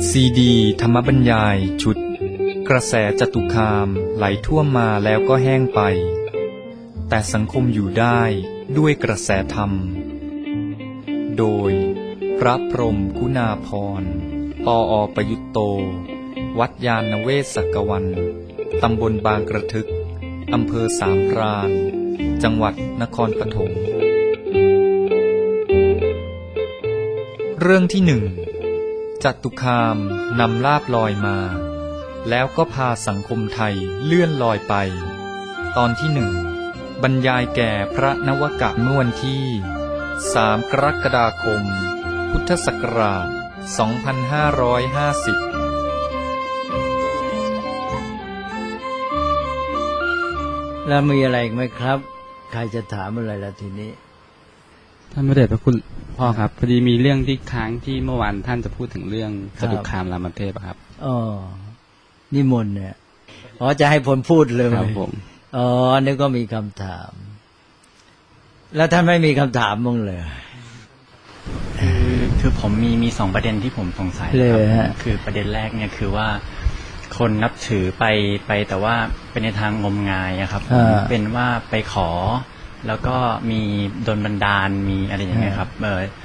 ซีดีธรรมบรรยายชุดกระแสจตุคามไหลท่วมมาแล้วก็แห้งไปแต่สังคมอยู่ได้ด้วยกระแสธรรมโดยพระพรหมกุณาภรณ์ปอ.ประยุตโตวัดยานเวศกวันตำบลบางกระทึกอำเภอสามพรานจังหวัดนครปฐมเรื่องที่หนึ่งจตุคามนำลาภลอยมาแล้วก็พาสังคมไทยเลื่อนลอยไปตอนที่หนึ่งบรรยายแก่พระนวกะเมื่อวันที่3 กรกฎาคมพุทธศักราช 2550 แล้วมีอะไรอีกไหมครับใครจะถามอะไรล่ะทีนี้ท่านพระเดชพระคุณพ่อครับพอดีมีเรื่องที่ค้างที่เมื่อวานท่านจะพูดถึงเรื่องจตุคามรามเทพครับอ๋อนิมนต์เนี่ยอ๋อจะให้ผลพูดเลยครับผมอ๋อนึกก็มีคำถามแล้วท่านไม่มีคำถามมั้งเลยคือผมมี2ประเด็นที่ผมสงสัยครับคือประเด็นแรกเนี่ยคือว่าคนนับถือไปแต่ว่าเป็นในทางงมงายครับเป็นว่าไปขอแล้วก็มีโดนบันดาลมีอะไรอย่างเงี้ยครับ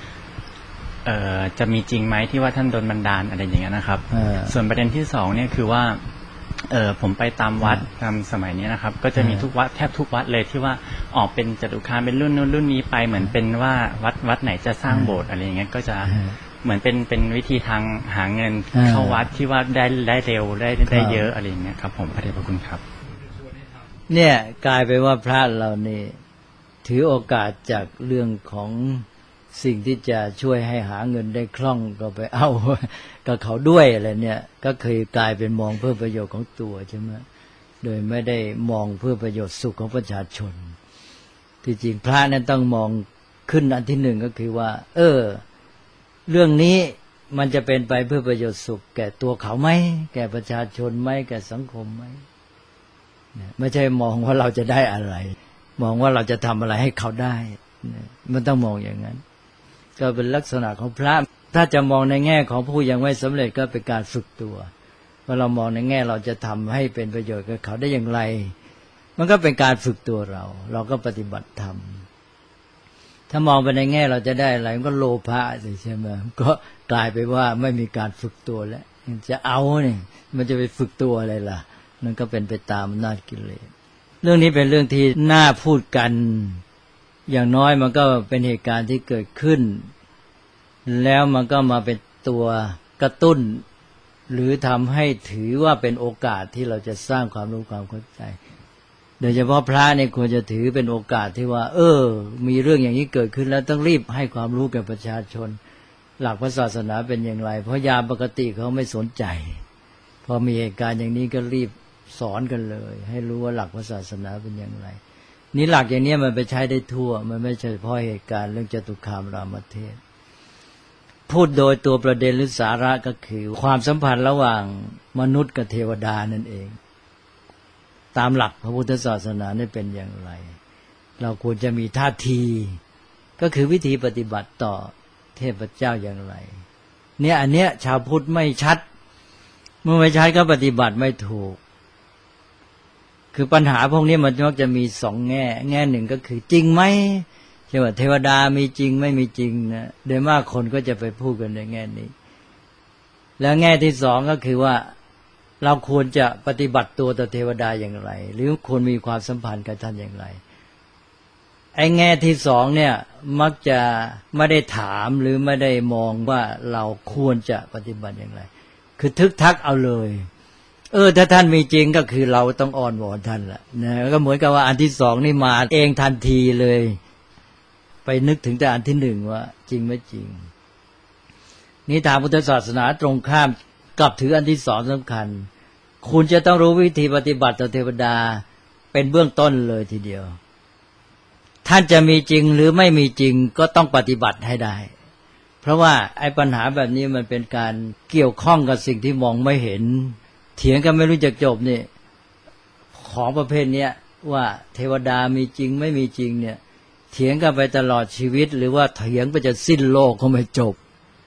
จะมีจริงไหมที่ว่าท่านโดนบันดาลอะไรอย่างเงี้ยนะครับส่วนประเด็นที่2เนี่ยคือว่าผมไปตามวัดตามสมัยนี้นะครับก็จะมีทุกวัดแทบทุกวัดเลยที่ว่าออกเป็นจตุคามเป็นรุ่นนู้นรุ่นนี้ไปเหมือนเป็นว่าวัดไหนจะสร้างโบสถ์อะไรอย่างเงี้ยก็จะเหมือนเป็นวิธีทางหาเงินเข้าวัดที่ว่าได้เร็วได้เยอะอะไรอย่างเงี้ยครับผมพระเดชพระคุณครับเนี่ยกลายไปว่าพระเรานี่ถือโอกาสจากเรื่องของสิ่งที่จะช่วยให้หาเงินได้คล่องก็ไปเอากับเขาด้วยอะไรเนี่ยก็เคยกลายเป็นมองเพื่อประโยชน์ของตัวใช่ไหมโดยไม่ได้มองเพื่อประโยชน์สุขของประชาชนที่จริงพระนั้นต้องมองขึ้นอันที่หนึ่งก็คือว่าเรื่องนี้มันจะเป็นไปเพื่อประโยชน์สุขแก่ตัวเขาไหมแก่ประชาชนไหมแก่สังคมไหมไม่ใช่มองว่าเราจะได้อะไรมองว่าเราจะทำอะไรให้เขาได้มันต้องมองอย่างนั้นก็เป็นลักษณะของพระถ้าจะมองในแง่ของผู้ยังไม่สำเร็จก็เป็นการฝึกตัวว่าเรามองในแง่เราจะทำให้เป็นประโยชน์กับเขาได้อย่างไรมันก็เป็นการฝึกตัวเราก็ปฏิบัติธรรมถ้ามองไปในแง่เราจะได้อะไรมันก็โลภะใช่ไหมก็กลายไปว่าไม่มีการฝึกตัวแล้วจะเอาเนี่ยมันจะไปฝึกตัวอะไรล่ะมันก็เป็นไปตามอำนาจกิเลสเรื่องนี้เป็นเรื่องที่น่าพูดกันอย่างน้อยมันก็เป็นเหตุการณ์ที่เกิดขึ้นแล้วมันก็มาเป็นตัวกระตุ้นหรือทำให้ถือว่าเป็นโอกาสที่เราจะสร้างความรู้ความเข้าใจโดยเฉพาะพระเนี่ยควรจะถือเป็นโอกาสที่ว่ามีเรื่องอย่างนี้เกิดขึ้นแล้วต้องรีบให้ความรู้แก่ประชาชนหลักพระศาสนาเป็นอย่างไรเพราะยามปกติเขาไม่สนใจพอมีเหตุการณ์อย่างนี้ก็รีบสอนกันเลยให้รู้ว่าหลักพระศาสนาเป็นอย่างไรนี่หลักอย่างนี้มันไปใช้ได้ทั่วมันไม่ใช่เฉพาะเหตุการณ์เรื่องจตุคามรามเทพพูดโดยตัวประเด็นหรือสาระก็คือความสัมพันธ์ระหว่างมนุษย์กับเทวดานั่นเองตามหลักพระพุทธศาสนานี่เป็นอย่างไรเราควรจะมีท่าทีก็คือวิธีปฏิบัติต่อเทพเจ้าอย่างไรเนี่ยอันเนี้ยชาวพุทธไม่ชัดเมื่อไม่ชัดก็ปฏิบัติไม่ถูกคือปัญหาพวกนี้มันมักจะมี2แง่หนึ่งก็คือจริงไหมใช่ว่าเทวดามีจริงไม่มีจริงนะโดยมากคนก็จะไปพูดกันในแง่นี้แล้วแง่ที่2ก็คือว่าเราควรจะปฏิบัติตัวต่อเทวดาอย่างไรหรือควรมีความสัมพันธ์กับท่านอย่างไรไอ้แง่ที่2เนี่ยมักจะไม่ได้ถามหรือไม่ได้มองว่าเราควรจะปฏิบัติอย่างไรคือทึกทักเอาเลยถ้าท่านมีจริงก็คือเราต้องอ้อนวอนท่านแหละนะก็เหมือนกับว่าอันที่2นี่มาเองทันทีเลยไปนึกถึงแต่อันที่1ว่าจริงไม่จริงนี่ทางพุทธศาสนาตรงข้ามกลับถืออันที่2สำคัญคุณจะต้องรู้วิธีปฏิบัติต่อเทวดาเป็นเบื้องต้นเลยทีเดียวท่านจะมีจริงหรือไม่มีจริงก็ต้องปฏิบัติให้ได้เพราะว่าไอ้ปัญหาแบบนี้มันเป็นการเกี่ยวข้องกับสิ่งที่มองไม่เห็นเถียงกันไม่รู้จักจบนี่ของประเภทนี้ว่าเทวดามีจริงไม่มีจริงเนี่ยเถียงกันไปตลอดชีวิตหรือว่าเถียงไปจนสิ้นโลกก็ไม่จบ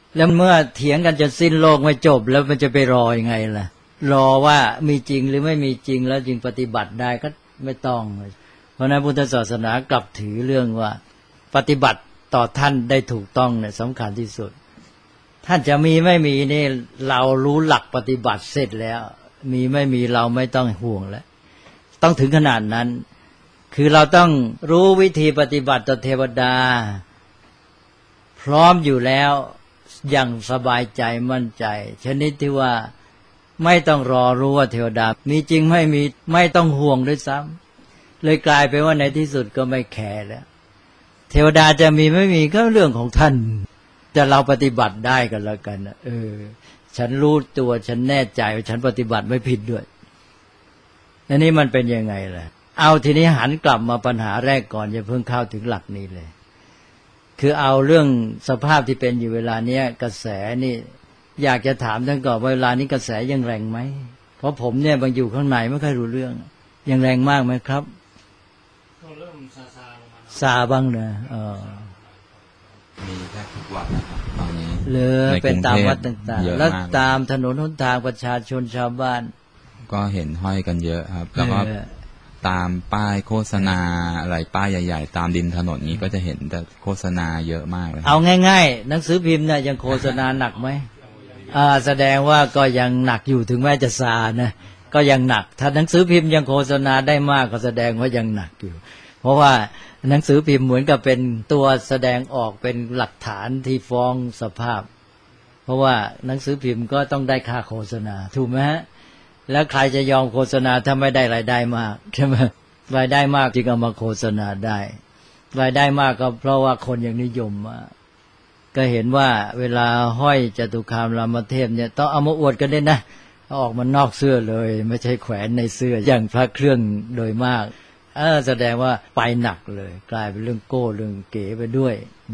แล้วเมื่อเถียงกันจนสิ้นโลกไม่จบแล้วมันจะไปรอยังไงล่ะรอว่ามีจริงหรือไม่มีจริงแล้วจึงปฏิบัติได้ก็ไม่ต้องเพราะนั้นพุทธศาสนากลับถือเรื่องว่าปฏิบัติต่อท่านได้ถูกต้องเนี่ยสำคัญที่สุดท่านจะมีไม่มีนี่เรารู้หลักปฏิบัติเสร็จแล้วมีไม่มีเราไม่ต้องห่วงแล้วต้องถึงขนาดนั้นคือเราต้องรู้วิธีปฏิบัติต่อเทวดาพร้อมอยู่แล้วอย่างสบายใจมั่นใจชนิดที่ว่าไม่ต้องรอรู้ว่าเทวดามีจริงไม่มีไม่ต้องห่วงด้วยซ้ำเลยกลายเป็นว่าในที่สุดก็ไม่แคร์แล้วเทวดาจะมีไม่มีก็เรื่องของท่านแต่เราปฏิบัติได้กันแล้วกันฉันรู้ตัวฉันแน่ใจว่าฉันปฏิบัติไม่ผิดด้วยอันนี้มันเป็นยังไงล่ะเอาทีนี้หันกลับมาปัญหาแรกก่อนอย่าเพิ่งเข้าถึงหลักนี้เลยคือเอาเรื่องสภาพที่เป็นอยู่เวลาเนี้ยกระแสนี่อยากจะถามท่านก่อนว่าเวลานี้กระแสยังแรงไหมเพราะผมเนี่ยบางอยู่ข้างในไม่ค่อยรู้เรื่องยังแรงมากไหมครับก็เริ่มซาบ้างนะมีแค่ทุกวันนะครับตอนนี้เลยเป็นตามวัดต่างๆแล้วตามถนนหนทางประชาชนชาวบ้านก็เห็นห้อยกันเยอะครับแล้วก็ตามป้ายโฆษณาอะไรป้ายใหญ่ๆตามดินถนนนี้ก็จะเห็นแต่โฆษณาเยอะมากเลยเอาง่ายๆหนังสือพิมพ์เนี่ยยังโฆษณาหนักไหมแสดงว่าก็ยังหนักอยู่ถึงแม้จะซานะก็ยังหนักถ้าหนังสือพิมพ์ยังโฆษณาได้มากก็แสดงว่ายังหนักอยู่เพราะว่าหนังสือพิมพ์เหมือนกับเป็นตัวแสดงออกเป็นหลักฐานที่ฟ้องสภาพเพราะว่าหนังสือพิมพ์ก็ต้องได้ค่าโฆษณาถูกไหมฮะแล้วใครจะยอมโฆษณาถ้าไม่ได้รายได้มากใช่ไหมรายได้มากจึงเอามาโฆษณาได้รายได้มากก็เพราะว่าคนยังนิยมมากก็เห็นว่าเวลาห้อยจตุคามรามเทพเนี่ยต้องเอามาอวดกันด้วยนะเอาออกมานอกเสื้อเลยไม่ใช่แขวนในเสื้ออย่างพระเครื่องโดยมากแสดงว่าไปหนักเลยกลายเป็นเรื่องโก้เรื่องเก๋ไปด้วย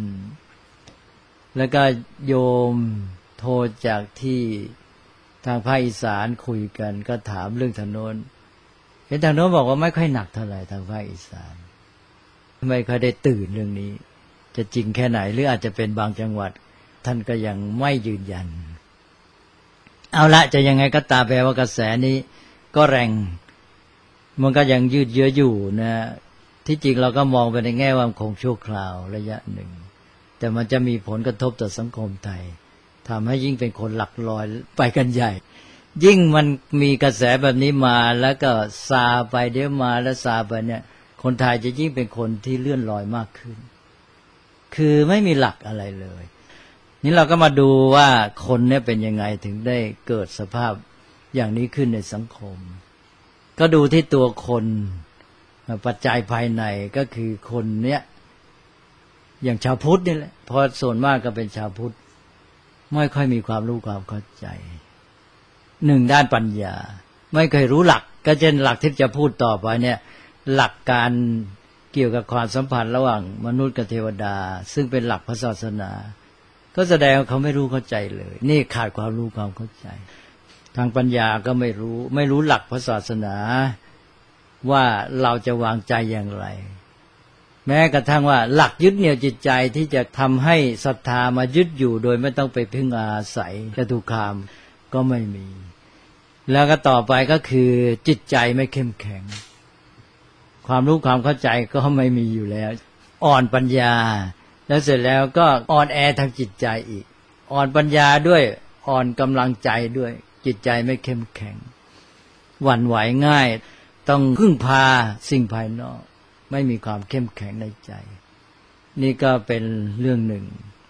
แล้วก็โยมโทรจากที่ทางภาคอีสานคุยกันก็ถามเรื่องถนนเห็นทางโน้นบอกว่าไม่ค่อยหนักเท่าไหร่ทางภาคอีสานไม่ค่อยได้ตื่นเรื่องนี้จะจริงแค่ไหนหรืออาจจะเป็นบางจังหวัดท่านก็ยังไม่ยืนยันเอาละจะยังไงก็ตามแปลว่ากระแสนี้ก็แรงมันก็ยังยืดเยื้ออยู่นะที่จริงเราก็มองไปในแง่ว่าคงชั่วคราวระยะหนึ่งแต่มันจะมีผลกระทบต่อสังคมไทยทำให้ยิ่งเป็นคนหลักลอยไปกันใหญ่ยิ่งมันมีกระแสแบบนี้มาแล้วก็ซาไปเดี๋ยวมาแล้วซาไปเนี่ยคนไทยจะยิ่งเป็นคนที่เลื่อนลอยมากขึ้นคือไม่มีหลักอะไรเลยนี่เราก็มาดูว่าคนเนี่ยเป็นยังไงถึงได้เกิดสภาพอย่างนี้ขึ้นในสังคมก็ดูที่ตัวคนปัจจัยภายในก็คือคนเนี้ยอย่างชาวพุทธนี่แหละพอส่วนมากก็เป็นชาวพุทธไม่ค่อยมีความรู้ความเข้าใจหนึ่งด้านปัญญาไม่เคยรู้หลักก็เช่นหลักที่จะพูดต่อไปเนี่ยหลักการเกี่ยวกับความสัมพันธ์ระหว่างมนุษย์กับเทวดาซึ่งเป็นหลักพระศาสนาก็แสดงว่าเขาไม่รู้เข้าใจเลยนี่ขาดความรู้ความเข้าใจทางปัญญาก็ไม่รู้หลักพระศาสนาว่าเราจะวางใจอย่างไรแม้กระทั่งว่าหลักยึดเหนี่ยวจิตใจที่จะทำให้ศรัทธามายึดอยู่โดยไม่ต้องไปพึ่งอาศัยจตุคามก็ไม่มีแล้วก็ต่อไปก็คือจิตใจไม่เข้มแข็งความรู้ความเข้าใจก็ไม่มีอยู่แล้วอ่อนปัญญาแล้วเสร็จแล้วก็อ่อนแอทางจิตใจอีกอ่อนปัญญาด้วยอ่อนกำลังใจด้วยจิตใจไม่เข้มแข็งหวั่นไหวง่ายต้องพึ่งพาสิ่งภายนอกไม่มีความเข้มแข็งในใจนี่ก็เป็นเรื่องหนึ่ง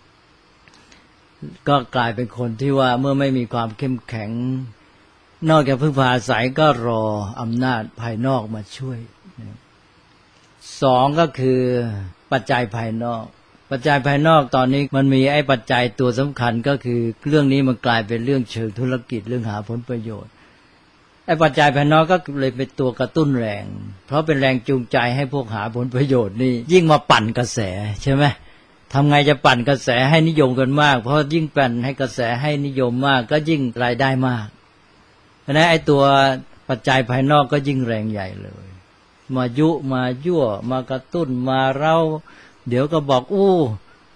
ก็กลายเป็นคนที่ว่าเมื่อไม่มีความเข้มแข็งนอกจากพึ่งพาอาศัยก็รออำนาจภายนอกมาช่วยสองก็คือปัจจัยภายนอกปัจจัยภายนอกตอนนี้มันมีไอ้ปัจจัยตัวสำคัญก็คือเรื่องนี้มันกลายเป็นเรื่องเชิงธุรกิจเรื่องหาผลประโยชน์ไอ้ปัจจัยภายนอกก็เลยเป็นตัวกระตุ้นแรงเพราะเป็นแรงจูงใจให้พวกหาผลประโยชน์นี่ยิ่งมาปั่นกระแสใช่ไหมทำไงจะปั่นกระแสให้นิยมกันมากเพราะยิ่งปั่นให้กระแสให้นิยมมากก็ยิ่งรายได้มากเพราะฉะนั้นไอ้ตัวปัจจัยภายนอกก็ยิ่งแรงใหญ่เลยมายุมายั่วมากระตุ้นมาเร้าเดี๋ยวก็บอก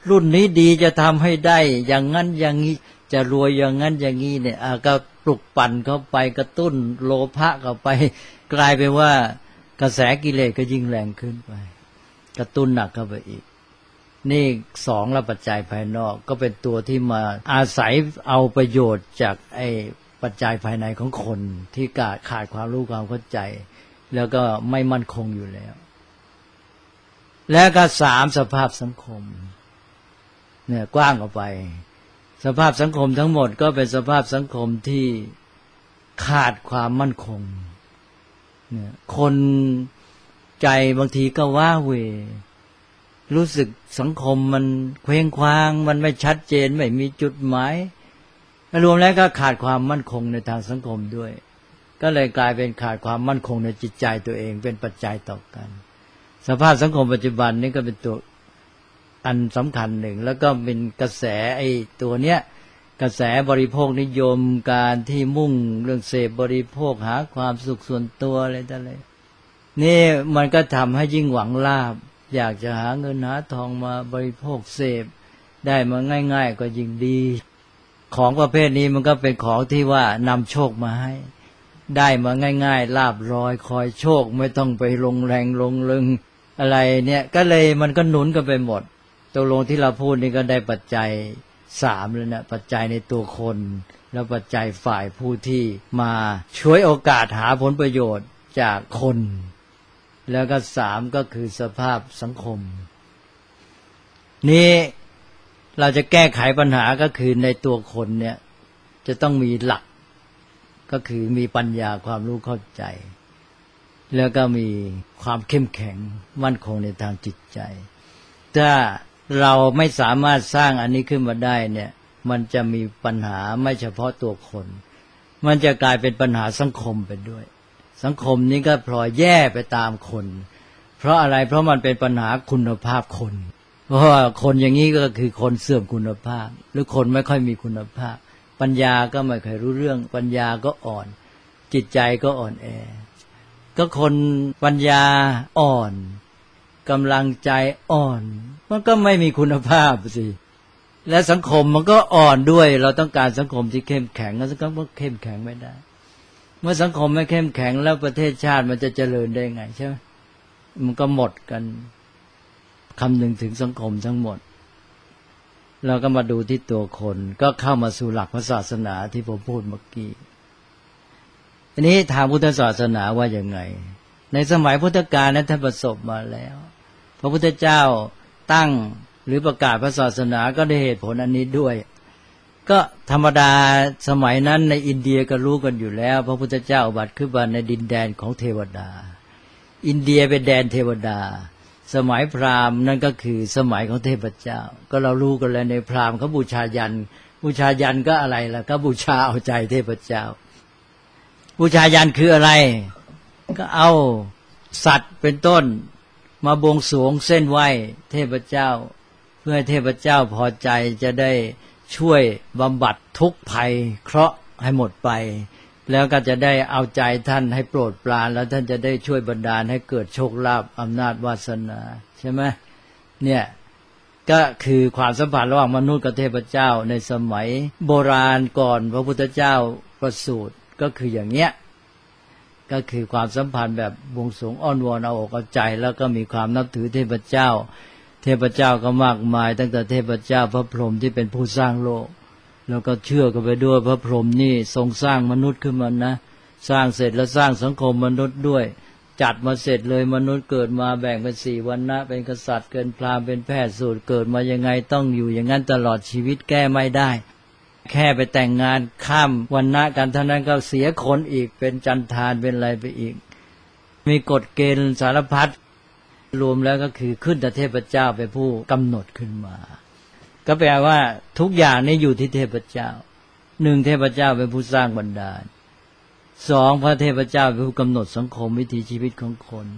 รุ่นนี้ดีจะทำให้ได้อย่างนั้นอย่างนี้จะรวยอย่างนั้นอย่างนี้เนี่ยก็ปลุกปั่นเข้าไปกระตุ้นโลภะเข้าไปกลายเป็นว่ากระแสกิเลสก็ยิ่งแรงขึ้นไปกระตุ้นหนักเข้าไปอีกนี่สองละปัจจัยภายนอกก็เป็นตัวที่มาอาศัยเอาประโยชน์จากไอ้ปัจจัยภายในของคนที่ขาดความรู้ความเข้าใจแล้วก็ไม่มั่นคงอยู่แล้วแล้วก็สามสภาพสังคมเนี่ยกว้างออกไปสภาพสังคมทั้งหมดก็เป็นสภาพสังคมที่ขาดความมั่นคงเนี่ยคนใจบางทีก็ว้าเหวรู้สึกสังคมมันเคว้งคว้างมันไม่ชัดเจนไม่มีจุดหมายรวมแล้วก็ขาดความมั่นคงในทางสังคมด้วยก็เลยกลายเป็นขาดความมั่นคงในจิตใจตัวเองเป็นปัจจัยต่อกันสภาพสังคมปัจจุบันนี้ก็เป็นตัวอันสำคัญหนึ่งแล้วก็เป็นกระแสไอ้ตัวเนี้ยกระแสบริโภคนิยมการที่มุ่งเรื่องเสพบริโภคหาความสุขส่วนตัวอะไรต่ออะไรนี่มันก็ทำให้ยิ่งหวังลาภอยากจะหาเงินหาทองมาบริโภคเสพได้มาง่ายๆก็ยิ่งดีของประเภทนี้มันก็เป็นของที่ว่านำโชคมาให้ได้มาง่ายๆลาภลอยคอยโชคไม่ต้องไปลงแรงลงลึงอะไรเนี่ยก็เลยมันก็หนุนกันไปหมดตกลงที่เราพูดนี่ก็ได้ปัจจัยสามเลยนะปัจจัยในตัวคนแล้วปัจจัยฝ่ายผู้ที่มาช่วยโอกาสหาผลประโยชน์จากคนแล้วก็สามก็คือสภาพสังคมนี้เราจะแก้ไขปัญหาก็คือในตัวคนเนี่ยจะต้องมีหลักก็คือมีปัญญาความรู้เข้าใจแล้วก็มีความเข้มแข็งมั่นคงในทางจิตใจถ้าเราไม่สามารถสร้างอันนี้ขึ้นมาได้เนี่ยมันจะมีปัญหาไม่เฉพาะตัวคนมันจะกลายเป็นปัญหาสังคมไปด้วยสังคมนี้ก็พลอยแย่ไปตามคนเพราะอะไรเพราะมันเป็นปัญหาคุณภาพคนเพราะว่าคนอย่างนี้ก็คือคนเสื่อมคุณภาพหรือคนไม่ค่อยมีคุณภาพปัญญาก็ไม่ค่อยรู้เรื่องปัญญาก็อ่อนจิตใจก็อ่อนแอก็คนปัญญาอ่อนกำลังใจอ่อนมันก็ไม่มีคุณภาพสิและสังคมมันก็อ่อนด้วยเราต้องการสังคมที่เข้มแข็งแล้วสังคมก็เข้มแข็งไม่ได้เมื่อสังคมไม่เข้มแข็งแล้วประเทศชาติมันจะเจริญได้ไงใช่ไหมมันก็หมดกันคำนึงถึงสังคมทั้งหมดเราก็มาดูที่ตัวคนก็เข้ามาสู่หลักพระศาสนาที่ผมพูดเมื่อกี้อันนี้ทางพุทธศาสนาว่าอย่างไงในสมัยพุทธกาลนั้นท่านประสบมาแล้วพระพุทธเจ้าตั้งหรือประกาศพระศาสนาก็ได้เหตุผลอันนี้ด้วยก็ธรรมดาสมัยนั้นในอินเดียก็รู้กันอยู่แล้วพระพุทธเจ้าอุบัติขึ้นมาในดินแดนของเทวดาอินเดียเป็นแดนเทวดาสมัยพราหมณ์นั่นก็คือสมัยของเทพเจ้าก็เรารู้กันแล้วในพราหมณ์เขาบูชายัญบูชายัญก็อะไรล่ะก็บูชาเอาใจเทพเจ้าบูชายัญคืออะไรก็เอาสัตว์เป็นต้นมาบวงสรวงเส้นไหว้เทพเจ้าเพื่อให้เทพเจ้าพอใจจะได้ช่วยบำบัดทุกข์ภัยเคราะห์ให้หมดไปแล้วก็จะได้เอาใจท่านให้โปรดปรานแล้วท่านจะได้ช่วยบันดาลให้เกิดโชคลาภอำนาจวาสนาใช่ไหมเนี่ยก็คือความสัมพันธ์ระหว่างมนุษย์กับเทพเจ้าในสมัยโบราณก่อนพระพุทธเจ้าประสูติก็คืออย่างเนี้ยก็คือความสัมพันธ์แบบบวงสรวงอ้อนวอนเอาอกเอาใจแล้วก็มีความนับถือเทพเจ้าเทพเจ้าก็มากมายตั้งแต่เทพเจ้าพระพรหมที่เป็นผู้สร้างโลกแล้วก็เชื่อกันไปด้วยพระพรหมนี่ทรงสร้างมนุษย์ขึ้นมานะสร้างเสร็จแล้วสร้างสังคมมนุษย์ด้วยจัดมาเสร็จเลยมนุษย์เกิดมาแบ่งเป็น4วรรณะเป็นกษัตริย์เป็นพราหมณ์เป็นแพทย์สูตรเกิดมายังไงต้องอยู่อย่างนั้นตลอดชีวิตแก้ไม่ได้แค่ไปแต่งงานข้ามวรรณะกันเท่านั้นก็เสียคนอีกเป็นจันทานเป็นอะไรไปอีกมีกฎเกณฑ์สารพัดรวมแล้วก็คือขึ้นแต่เทพเจ้าเป็นผู้กำหนดขึ้นมาก็แปลว่าทุกอย่างนี้อยู่ที่เทพเจ้า1เทพเจ้าเป็นผู้สร้างบันดาล2พระเทพเจ้าเป็นผู้กำหนดสังคมวิถีชีวิตของคน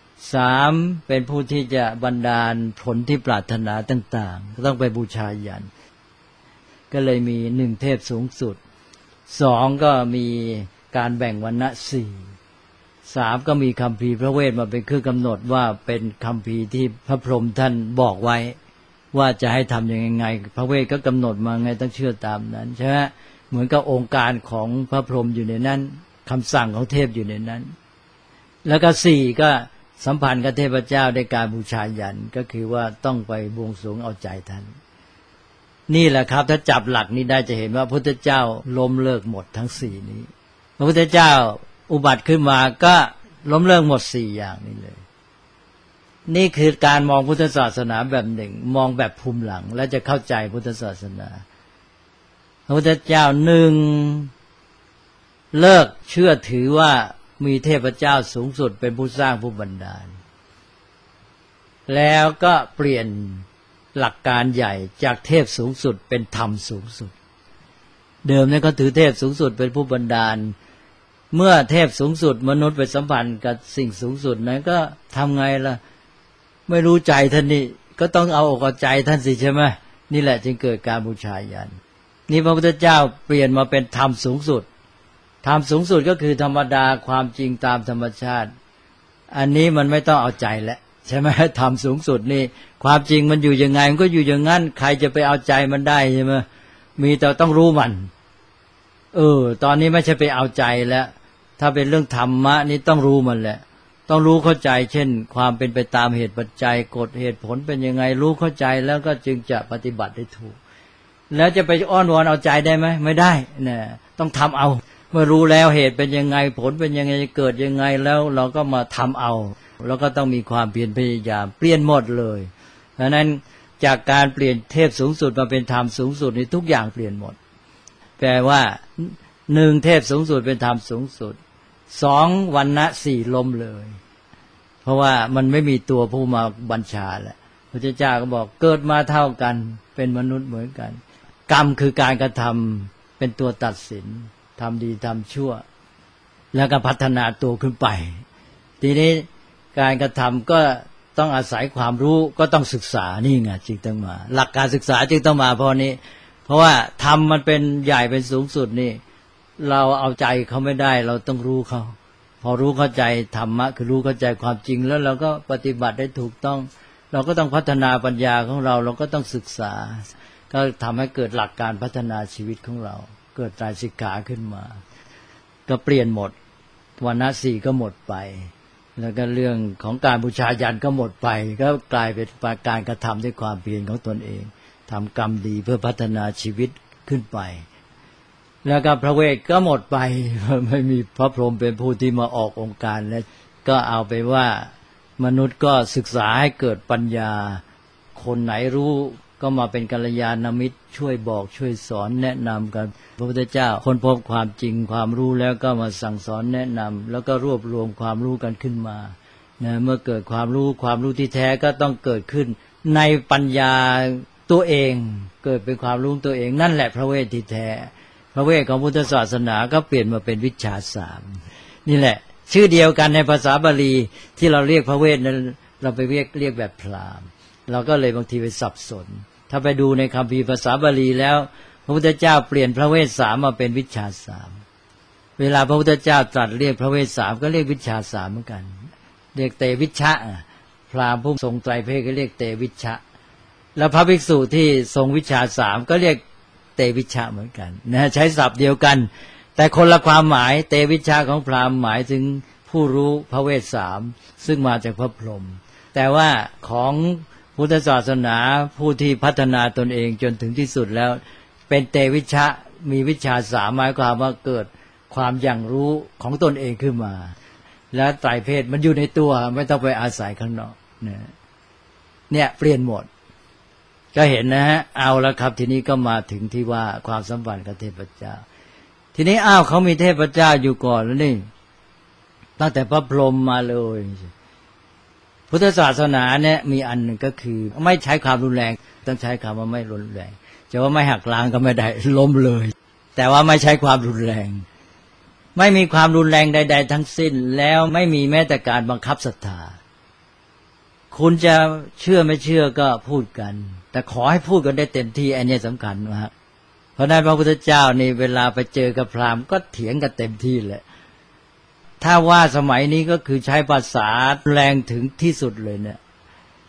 3เป็นผู้ที่จะบันดาลผลที่ปรารถนาต่างๆก็ต้องไปบูชายัญก็เลยมี1เทพสูงสุด2ก็มีการแบ่งวรรณะ3ก็มีคัมภีร์พระเวทมาเป็นเครื่องกำหนดว่าเป็นคัมภีร์ที่พระพรหมท่านบอกไว้ว่าจะให้ทำยังไงพระเวทก็กำหนดมาไงต้องเชื่อตามนั้นใช่ไหมเหมือนกับองค์การของพระพรหมอยู่ในนั้นคำสั่งของเทพอยู่ในนั้นแล้วก็สี่ก็สัมพันธ์กับเทพเจ้าในการบูชายัญก็คือว่าต้องไปบวงสรวงเอาใจท่านนี่แหละครับถ้าจับหลักนี้ได้จะเห็นว่าพระพุทธเจ้าล้มเลิกหมดทั้งสี่นี้พระพุทธเจ้าอุบัติขึ้นมาก็ล้มเลิกหมดสี่อย่างนี้เลยนี่คือการมองพุทธศาสนาแบบหนึ่งมองแบบภูมิหลังและจะเข้าใจพุทธศาสนาพระพุทธเจ้าหนึ่งเลิกเชื่อถือว่ามีเทพเจ้าสูงสุดเป็นผู้สร้างผู้บันดาลแล้วก็เปลี่ยนหลักการใหญ่จากเทพสูงสุดเป็นธรรมสูงสุดเดิมเนี่ยก็ถือเทพสูงสุดเป็นผู้บันดาลเมื่อเทพสูงสุดมนุษย์ไปสัมพันธ์กับสิ่งสูงสุดนั้นก็ทำไงล่ะไม่รู้ใจท่านนี่ก็ต้องเอาอกเอาใจท่านสิใช่ไหมนี่แหละจึงเกิดการบูชายัญนี่พระพุทธเจ้าเปลี่ยนมาเป็นธรรมสูงสุดธรรมสูงสุดก็คือธรรมดาความจริงตามธรรมชาติอันนี้มันไม่ต้องเอาใจแล้วใช่ไหมธรรมสูงสุดนี่ความจริงมันอยู่ยังไงมันก็อยู่อย่างนั้นใครจะไปเอาใจมันได้ใช่ไหมมีแต่ต้องรู้มันตอนนี้ไม่ใช่ไปเอาใจแล้วถ้าเป็นเรื่องธรรมะนี่ต้องรู้มันแหละต้องรู้เข้าใจเช่นความเป็นไปตามเหตุปัจจัยกฎเหตุผลเป็นยังไงรู้เข้าใจแล้วก็จึงจะปฏิบัติได้ถูกแล้วจะไปอ้อนวอนเอาใจได้ไหมไม่ได้เนี่ยต้องทำเอาเมื่อรู้แล้วเหตุเป็นยังไงผลเป็นยังไงเกิดยังไงแล้วเราก็มาทำเอาแล้วก็ต้องมีความเพียรพยายามเปลี่ยนหมดเลยเพราะนั้นจากการเปลี่ยนเทพสูงสุดมาเป็นธรรมสูงสุดนี่ทุกอย่างเปลี่ยนหมดแปลว่าหนึ่งเทพสูงสุดเป็นธรรมสูงสุดสองวรรณะสี่ล้มเลยเพราะว่ามันไม่มีตัวผู้มาบัญชาแล้วพระเจ้าก็บอกเกิดมาเท่ากันเป็นมนุษย์เหมือนกันกรรมคือการกระทำเป็นตัวตัดสินทำดีทำชั่วแล้วก็พัฒนาตัวขึ้นไปทีนี้การกระทำก็ต้องอาศัยความรู้ก็ต้องศึกษานี่ไงจึงต้องมาหลักการศึกษาจึงต้องมาเพราะนี้เพราะว่าธรรมมันเป็นใหญ่เป็นสูงสุดนี่เราเอาใจเขาไม่ได้เราต้องรู้เขาพอรู้เข้าใจธรรมะคือรู้เข้าใจความจริงแล้วเราก็ปฏิบัติได้ถูกต้องเราก็ต้องพัฒนาปัญญาของเราก็ต้องศึกษาก็ทำให้เกิดหลักการพัฒนาชีวิตของเราเกิดไตรสิกขาขึ้นมาก็เปลี่ยนหมดวรรณะสี่ก็หมดไปแล้วก็เรื่องของการบูชายัญก็หมดไปก็กลายเป็นการกระทำด้วยความเพียรของตนเองทำกรรมดีเพื่อพัฒนาชีวิตขึ้นไปแล้วก็พระเวทก็หมดไปไม่มีพระพรหมเป็นผู้ที่มาออกองค์การแล้วก็เอาไปว่ามนุษย์ก็ศึกษาให้เกิดปัญญาคนไหนรู้ก็มาเป็นกัลยาณมิตรช่วยบอกช่วยสอนแนะนำกันพระพุทธเจ้าค้นพบความจริงความรู้แล้วก็มาสั่งสอนแนะนำแล้วก็รวบรวมความรู้กันขึ้นมาเมื่อเกิดความรู้ที่แท้ก็ต้องเกิดขึ้นในปัญญาตัวเองเกิดเป็นความรู้ตัวเองนั่นแหละพระเวทที่แท้พระเวทของพุทธศาสนาก็เปลี่ยนมาเป็นวิชชาสามนี่แหละชื่อเดียวกันในภาษาบาลีที่เราเรียกพระเวทนั้นเราไปเรียกแบบพราหมณ์เราก็เลยบางทีไปสับสนถ้าไปดูในคัมภีร์ภาษาบาลีแล้วพระพุทธเจ้าเปลี่ยนพระเวทสามมาเป็นวิชชาสามเวลาพระพุทธเจ้าตรัสเรียกพระเวทสามก็เรียกวิชชาสามเหมือนกันเรียกเตวิชชะพราหมณ์ผู้ทรงไตรเพศก็เรียกเตวิชชะแล้วพระภิกษุที่ทรงวิชชาสามก็เรียกเตวิชชะเหมือนกันนะใช้ศัพท์เดียวกันแต่คนละความหมายเตวิชชะของพราหมณ์หมายถึงผู้รู้พระเวทสามซึ่งมาจากพระพรหมแต่ว่าของพุทธศาสนาผู้ที่พัฒนาตนเองจนถึงที่สุดแล้วเป็นเตวิชชะมีวิชชาสามหมายความว่าเกิดความอย่างรู้ของตนเองขึ้นมาและไตรเพศมันอยู่ในตัวไม่ต้องไปอาศัยข้างนอกเนี่ยเปลี่ยนหมดก็เห็นนะฮะเอาแล้วครับทีนี้ก็มาถึงที่ว่าความสัมพันธ์กับเทพเจ้าทีนี้เขามีเทพเจ้าอยู่ก่อนแล้วนี่ตั้งแต่พระพรหมมาเลยพุทธศาสนาเนี่ยมีอันหนึ่งก็คือไม่ใช้ความรุนแรงต้องใช้คำว่าไม่รุนแรงจะว่าไม่หักล้างก็ไม่ได้ล้มเลยแต่ว่าไม่ใช้ความรุนแรงไม่มีความรุนแรงใดๆทั้งสิ้นแล้วไม่มีแม้แต่การบังคับศรัทธาคุณจะเชื่อไม่เชื่อก็พูดกันแต่ขอให้พูดกันได้เต็มที่อันนี้สำคัญมากเพราะนั้นพระพุทธเจ้านี่เวลาไปเจอกับพราหมณ์ก็เถียงกันเต็มที่แหละถ้าว่าสมัยนี้ก็คือใช้ภาษาแรงถึงที่สุดเลยเนี่ย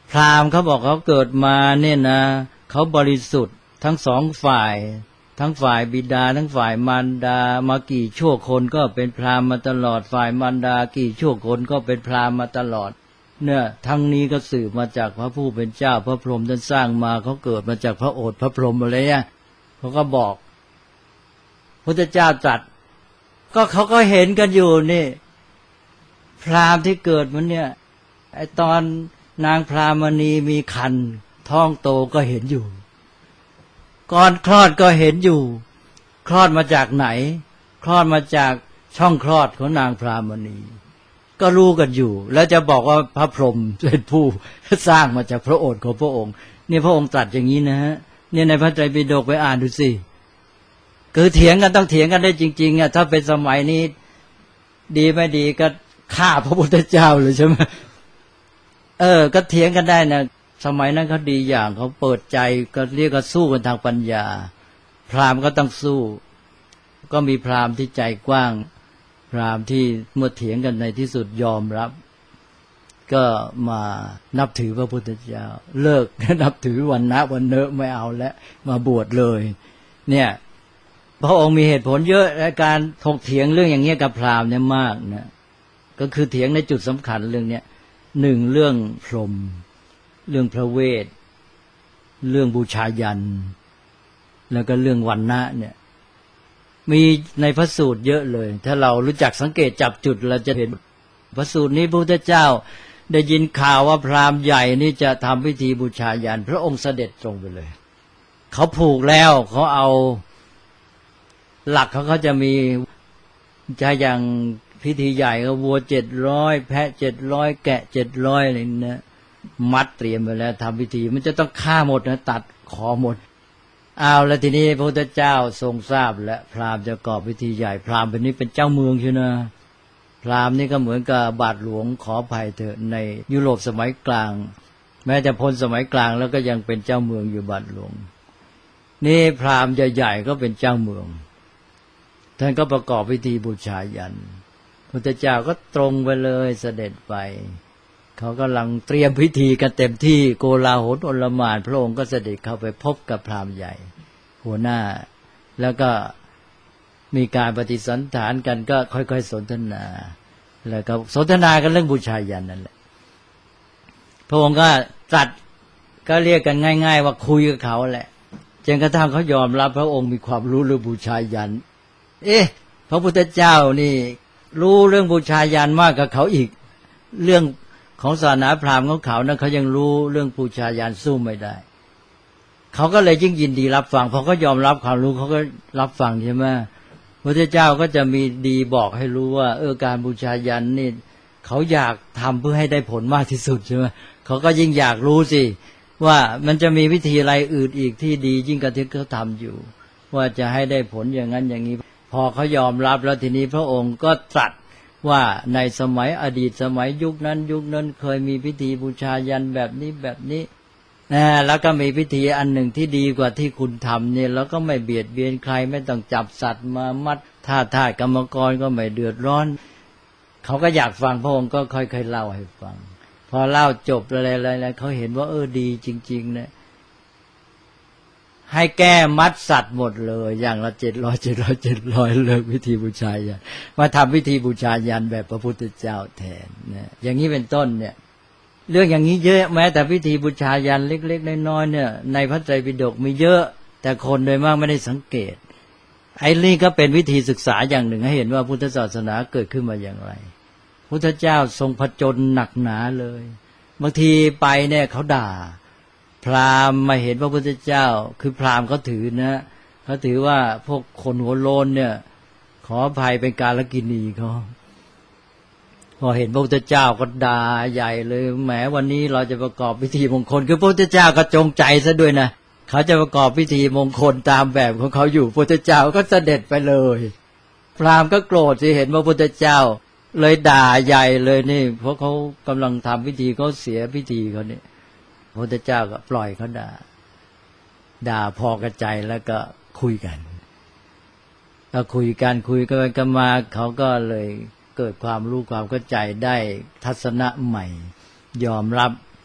พราหมณ์เขาบอกเขาเกิดมาเนี่ยนะเขาบริสุทธิ์ทั้งสองฝ่ายทั้งฝ่ายบิดาทั้งฝ่ายมารดามากี่ชั่วคนก็เป็นพราหมณ์มาตลอดฝ่ายมารดากี่ชั่วคนก็เป็นพราหมณ์มาตลอดเนี่ยทั้งนี้ก็สืบมาจากพระผู้เป็นเจ้าพระพรหมท่านสร้างมาเขาเกิดมาจากพระโอษฐ์พระพรหมอะไรเนี่ยเขาก็บอกพุทธเจ้าตรัสก็เขาก็เห็นกันอยู่นี่พราหมณ์ที่เกิดมันเนี่ยไอตอนนางพรามณีมีครรภ์ท้องโตก็เห็นอยู่ก่อนคลอดก็เห็นอยู่คลอดมาจากไหนคลอดมาจากช่องคลอดของนางพรามณีก็รู้กันอยู่แล้วจะบอกว่าพระพรหมเป็นผู้สร้างมาจากพระโอษฐ์ของพระองค์นี่พระองค์ตรัสอย่างนี้นะฮะเนี่ยในพระไตรปิฎกไปอ่านดูสิคือเถียงกันต้องเถียงกันได้จริงๆอ่ะถ้าเป็นสมัยนี้ดีไม่ดีก็ฆ่าพระพุทธเจ้าเลยใช่ไหมก็เถียงกันได้นะสมัยนั้นเขาดีอย่างเขาเปิดใจก็เรียกว่าสู้กันทางปัญญาพราหมณ์ก็ต้องสู้ก็มีพราหมณ์ที่ใจกว้างพราหมณ์ที่เมื่อเถียงกันในที่สุดยอมรับก็มานับถือพระพุทธเจ้าเลิกนับถือวันนะวันเนอะไม่เอาแล้วมาบวชเลยเนี่ยพระองค์มีเหตุผลเยอะในการถกเถียงเรื่องอย่างเงี้ยกับพราหมณ์เนี่ยมากนะก็คือเถียงในจุดสำคัญเรื่องเนี้ยหนึ่งเรื่องพรหมเรื่องพระเวทเรื่องบูชายัญแล้วก็เรื่องวรรณะเนี่ยมีในพระสูตรเยอะเลยถ้าเรารู้จักสังเกตจับจุดเราจะเห็นพระสูตรนี้พระพุทธเจ้าได้ยินข่าวว่าพราหมณ์ใหญ่นี่จะทำพิธีบูชายัญพระองค์เสด็จตรงไปเลยเขาผูกแล้วเขาเอาหลักเขาจะมีจะอย่างพิธีใหญ่ก็วัว700แพะ700แกะ700อะไรเนี่ยมัดเตรียมไว้แล้วทำพิธีมันจะต้องฆ่าหมดนะตัดคอหมดเอาแล้วทีนี้พระพุทธเจ้าทรงทราบและพราหมณ์จะก่อพิธีใหญ่พราหมณ์เป็นนี้เป็นเจ้าเมืองใช่ไหมพราหมณ์นี่ก็เหมือนกับบาทหลวงขออภัยเถอะในยุโรปสมัยกลางแม้จะพ้นสมัยกลางแล้วก็ยังเป็นเจ้าเมืองอยู่บาทหลวงนี่พราหมณ์ใหญ่ๆก็เป็นเจ้าเมืองท่านก็ประกอบพิธีบูชายัญพระพุทธเจ้าก็ตรงไปเลยเสด็จไปเขากำลังเตรียมพิธีกันเต็มที่โกลาหลโอลหม่านพระองค์ก็เสด็จเข้าไปพบกับพราหมณ์ใหญ่หัวหน้าแล้วก็มีการปฏิสันถานกันก็ค่อยๆสนทนาแล้วก็สนทนากันเรื่องบูชายัญนั่นแหละพระองค์ก็ตรัสก็เรียกกันง่ายๆว่าคุยกับเขาแหละจนกระทั่งเขายอมรับพระองค์มีความรู้เรื่องบูชายัญพระพุทธเจ้านี่รู้เรื่องบูชายัญมากกว่าเขาอีกเรื่องของศาสนาพราหมณ์ของเขานะเขายังรู้เรื่องบูชายัญสู้ไม่ได้เขาก็เลยยิ่งยินดีรับฟังพอเขายอมรับความรู้เขาก็รับฟังใช่ไหมพระพุทธเจ้าก็จะมีดีบอกให้รู้ว่าการบูชายัญนี่เขาอยากทำเพื่อให้ได้ผลมากที่สุดใช่ไหมเขาก็ยิ่งอยากรู้สิว่ามันจะมีวิธีอะไรอื่นอีกที่ดียิ่งกว่าที่เขาทำอยู่ว่าจะให้ได้ผลอย่างนั้นอย่างนี้พอเขายอมรับแล้วทีนี้พระองค์ก็ตรัสว่าในสมัยอดีตสมัยยุคนั้นเคยมีพิธีบูชายัญแบบนี้แล้วก็มีพิธีอันหนึ่งที่ดีกว่าที่คุณทำเนี่ยแล้วก็ไม่เบียดเบียนใครไม่ต้องจับสัตว์มามัดทาสกรรมกรก็ไม่เดือดร้อนเขาก็อยากฟังพระองค์ก็ค่อยๆเล่าให้ฟังพอเล่าจบอะไรเขาเห็นว่าดีจริงๆนะให้แก้มัดสัตว์หมดเลยอย่างละ700เลิกพิธีบูชายัญมาทำพิธีบูชายัญแบบพระพุทธเจ้าแทนนะอย่างนี้เป็นต้นเนี่ยเรื่องอย่างนี้เยอะแม้แต่พิธีบูชายัญเล็กๆน้อยๆเนี่ยในพระไตรปิฎกมีเยอะแต่คนโดยมากไม่ได้สังเกตไอ้นี่ก็เป็นวิธีศึกษาอย่างหนึ่งให้เห็นว่าพุทธศาสนาเกิดขึ้นมาอย่างไรพุทธเจ้าทรงผจญหนักหนาเลยบางทีไปเนี่ยเขาด่าพราหมณ์มาเห็นพระพุทธเจ้าคือพราหมณ์เขาถือนะเขาถือว่าพวกคนหัวโลนเนี่ยขออภัยเป็นกาลกิณีเขาพอเห็นพระพุทธเจ้าก็ด่าใหญ่เลยแหมวันนี้เราจะประกอบพิธีมงคลคือพระพุทธเจ้าก็จงใจซะด้วยนะเขาจะประกอบพิธีมงคลตามแบบของเขาอยู่พระพุทธเจ้าก็เสด็จไปเลยพราหมณ์ก็โกรธสิเห็นพระพุทธเจ้าเลยด่าใหญ่เลยนี่เพราะเขากำลังทำพิธีเขาเสียพิธีเขาเนี่ยพระพุทธเจ้าก็ปล่อยเขาด่าพอกระใจแล้วก็คุยกันก็คุยกันมาเขาก็เลยเกิดความรู้ความเข้าใจได้ทัศนะใหม่ยอมรับ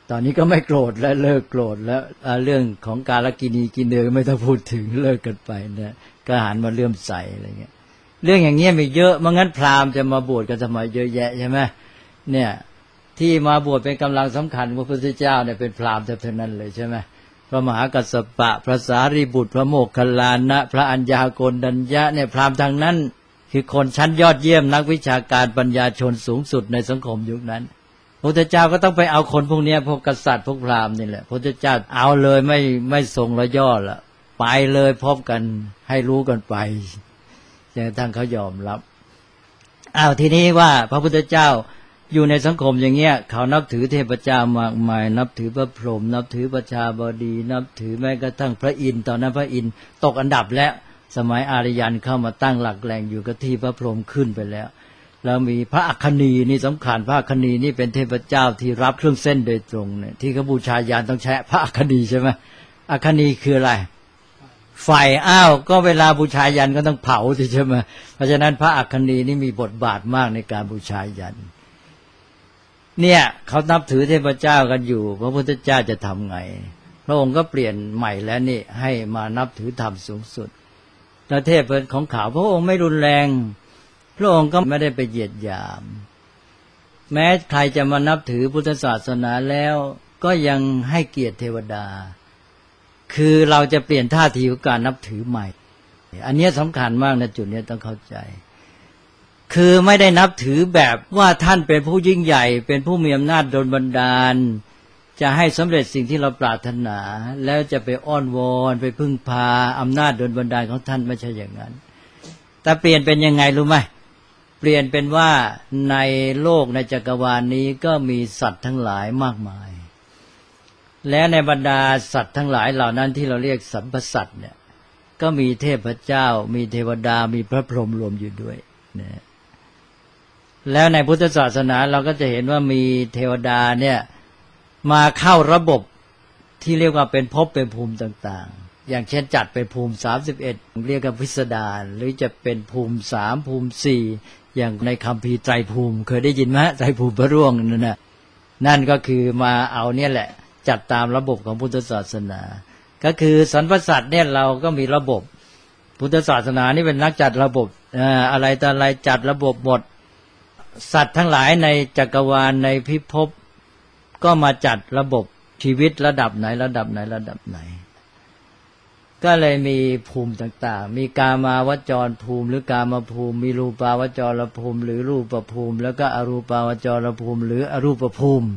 ตอนนี้ก็ไม่โกรธและเลิกโกรธแล้วเรื่องของกาลกินีกินเนยไม่ต้องพูดถึงเลิกกันไปนะก็หันมาเลื่อมใสอะไรเงี้ยเรื่องอย่างเงี้ยมีเยอะไม่งั้นพราหมณ์จะมาบวชกันทำไมเยอะแยะใช่ไหมเนี่ยที่มาบวชเป็นกำลังสำคัญพระพุทธเจ้าเนี่ยเป็นพราหมณ์เท่านั้นเลยใช่ไหมพระมหากัสสปะพระสารีบุตรพระโมคคัลลานะพระอัญญาโกณฑัญญะเนี่ยพราหมณ์ทางนั้นคือคนชั้นยอดเยี่ยมนักวิชาการปัญญาชนสูงสุดในสังคมยุคนั้นพระพุทธเจ้าก็ต้องไปเอาคนพวกนี้พวกกษัตริย์พวกพราหมณ์นี่แหละพระพุทธเจ้าเอาเลยไม่ทรงระย่อละไปเลยพบกันให้รู้กันไปจนกระทั่งเขายอมรับทีนี้ว่าพระพุทธเจ้าอยู่ในสังคมอย่างเงี้ยเขานับถือเทพเจ้ามากมายนับถือพระพรหมนับถือประชาบดีนับถือแม้กระทั่งพระอินทร์ตอนนั้นพระอินทร์ตกอันดับแล้วสมัยอารยันเข้ามาตั้งหลักแหล่งอยู่กับที่พระพรหมขึ้นไปแล้วแล้วมีพระอัคคณีนี่สำคัญพระอัคคณีนี่เป็นเทพเจ้าที่รับเครื่องเส้นโดยตรงเนี่ยที่เขาบูชายันต้องใช้พระอัคคณีใช่ไหมอัคคณีคืออะไรไฟก็เวลาบูชายันก็ต้องเผาใช่ไหมเพราะฉะนั้นพระอัคคณีนี่มีบทบาทมากในการบูชายันเนี่ยเขานับถือเทพเจ้ากันอยู่พระพุทธเจ้าจะทำไงพระองค์ก็เปลี่ยนใหม่แล้วนี่ให้มานับถือธรรมสูงสุดแล้วเทพของเขาพระองค์ไม่รุนแรงพระองค์ก็ไม่ได้ไปเหยียดหยามแม้ใครจะมานับถือพุทธศาสนาแล้วก็ยังให้เกียรติเทวดาคือเราจะเปลี่ยนท่าทีของการนับถือใหม่อันนี้สำคัญมากนะจุดนี้ต้องเข้าใจคือไม่ได้นับถือแบบว่าท่านเป็นผู้ยิ่งใหญ่เป็นผู้มีอำนาจดลบันดาลจะให้สำเร็จสิ่งที่เราปรารถนาแล้วจะไปอ้อนวอนไปพึ่งพาอำนาจดลบันดาลของท่านไม่ใช่อย่างนั้นแต่เปลี่ยนเป็นยังไงรู้ไหมเปลี่ยนเป็นว่าในโลกในจักรวาลนี้ก็มีสัตว์ทั้งหลายมากมายและในบรรดาสัตว์ทั้งหลายเหล่านั้นที่เราเรียกสัมปสัตว์เนี่ยก็มีเทพเจ้ามีเทวดามีพระพรหมรวมอยู่ด้วยนะแล้วในพุทธศาสนาเราก็จะเห็นว่ามีเทวดาเนี่ยมาเข้าระบบที่เรียกว่าเป็นภพเป็นภูมิต่างๆอย่างเช่นจัดเป็นภูมิ31เรียกว่าพิสดารหรือจะเป็นภูมิ3ภูมิ4อย่างในคัมภีร์ไตรภูมิเคยได้ยินไหมไตรภูมิพระร่วงนั่นก็คือมาเอาเนี่ยแหละจัดตามระบบของพุทธศาสนาก็คือสรรพสัตว์เนี่ยเราก็มีระบบพุทธศาสนานี่เป็นนักจัดระบบอะไรต่ออะไรจัดระบบหมดสัตว์ทั้งหลายในจักรวาลในพิภพก็มาจัดระบบชีวิตระดับไหนระดับไหนระดับไหนก็เลยมีภูมิต่างๆมีกามาวจรภูมิหรือกามภูมิมีรูปาวจรภูมิหรือรูปภูมิแล้วก็อรูปาวจรภูมิหรืออรูปภูมิ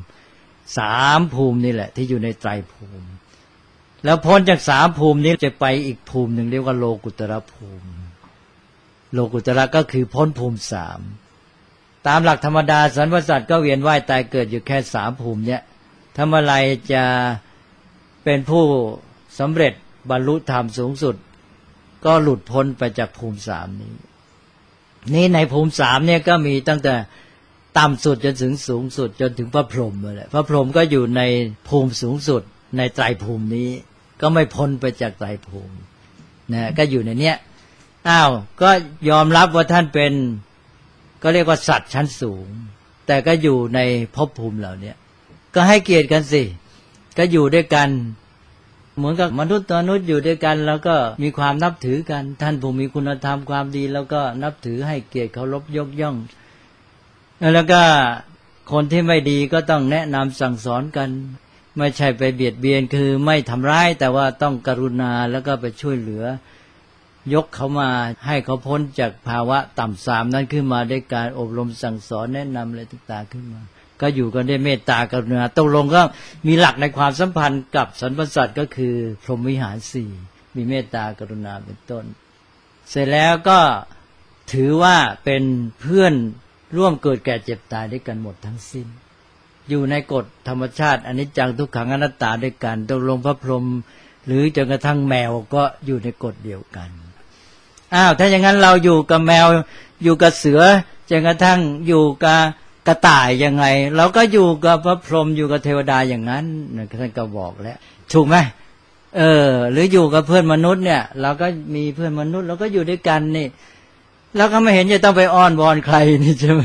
3ภูมินี่แหละที่อยู่ในไตรภูมิแล้วพ้นจาก3ภูมินี้จะไปอีกภูมิหนึ่งเรียกว่าโลกุตระภูมิโลกุตระก็คือพ้นภูมิ3ตามหลักธรรมดาสรรพสัตว์ก็เวียนว่ายตายเกิดอยู่แค่3ภูมิเนี้ยถ้าเมื่อไรจะเป็นผู้สำเร็จบรรลุธรรมสูงสุดก็หลุดพ้นไปจากภูมิ3นี้ในภูมิ3เนี่ยก็มีตั้งแต่ต่ำสุดจนถึงสูงสุดจนถึงพระพรหมเลยพระพรหมก็อยู่ในภูมิสูงสุดในไตรภูมินี้ก็ไม่พ้นไปจากไตรภูมินะก็อยู่ในเนี้ยก็ยอมรับว่าท่านเป็นก็เรียกว่าสัตว์ชั้นสูงแต่ก็อยู่ในภพภูมิเหล่านี้ก็ให้เกียรติกันสิก็อยู่ด้วยกันเหมือนกับมนุษย์อยู่ด้วยกันแล้วก็มีความนับถือกันท่านผู้มีคุณธรรมความดีแล้วก็นับถือให้เกียรติเคารพยกย่องแล้วก็คนที่ไม่ดีก็ต้องแนะนำสั่งสอนกันไม่ใช่ไปเบียดเบียนคือไม่ทำร้ายแต่ว่าต้องกรุณาแล้วก็ไปช่วยเหลือยกเขามาให้เขาพ้นจากภาวะต่ำทรามนั้นขึ้นมาด้วยการอบรมสั่งสอนแนะนำอะไรต่างๆขึ้นมาก็อยู่กันด้วยเมตตากรุณาตกลงก็มีหลักในความสัมพันธ์กับสรรพสัตว์ก็คือพรหมวิหาร4มีเมตตากรุณาเป็นต้นเสร็จแล้วก็ถือว่าเป็นเพื่อนร่วมเกิดแก่เจ็บตายด้วยกันหมดทั้งสิ้นอยู่ในกฎธรรมชาติอนิจจังทุกขังอนัตตาด้วยกันตกลงพระพรหมหรือจนกระทั่งแมวก็อยู่ในกฎเดียวกันถ้าอย่างนั้นเราอยู่กับแมวอยู่กับเสือจนกระทั่งอยู่กับกระต่ายยังไงเราก็อยู่กับพระพรหมอยู่กับเทวดาอย่างนั้นท่านก็บอกแล้วถูกไหมหรืออยู่กับเพื่อนมนุษย์เนี่ยเราก็มีเพื่อนมนุษย์เราก็อยู่ด้วยกันนี่เราก็ไม่เห็นจะต้องไปอ้อนวอนใครนี่ใช่ไหม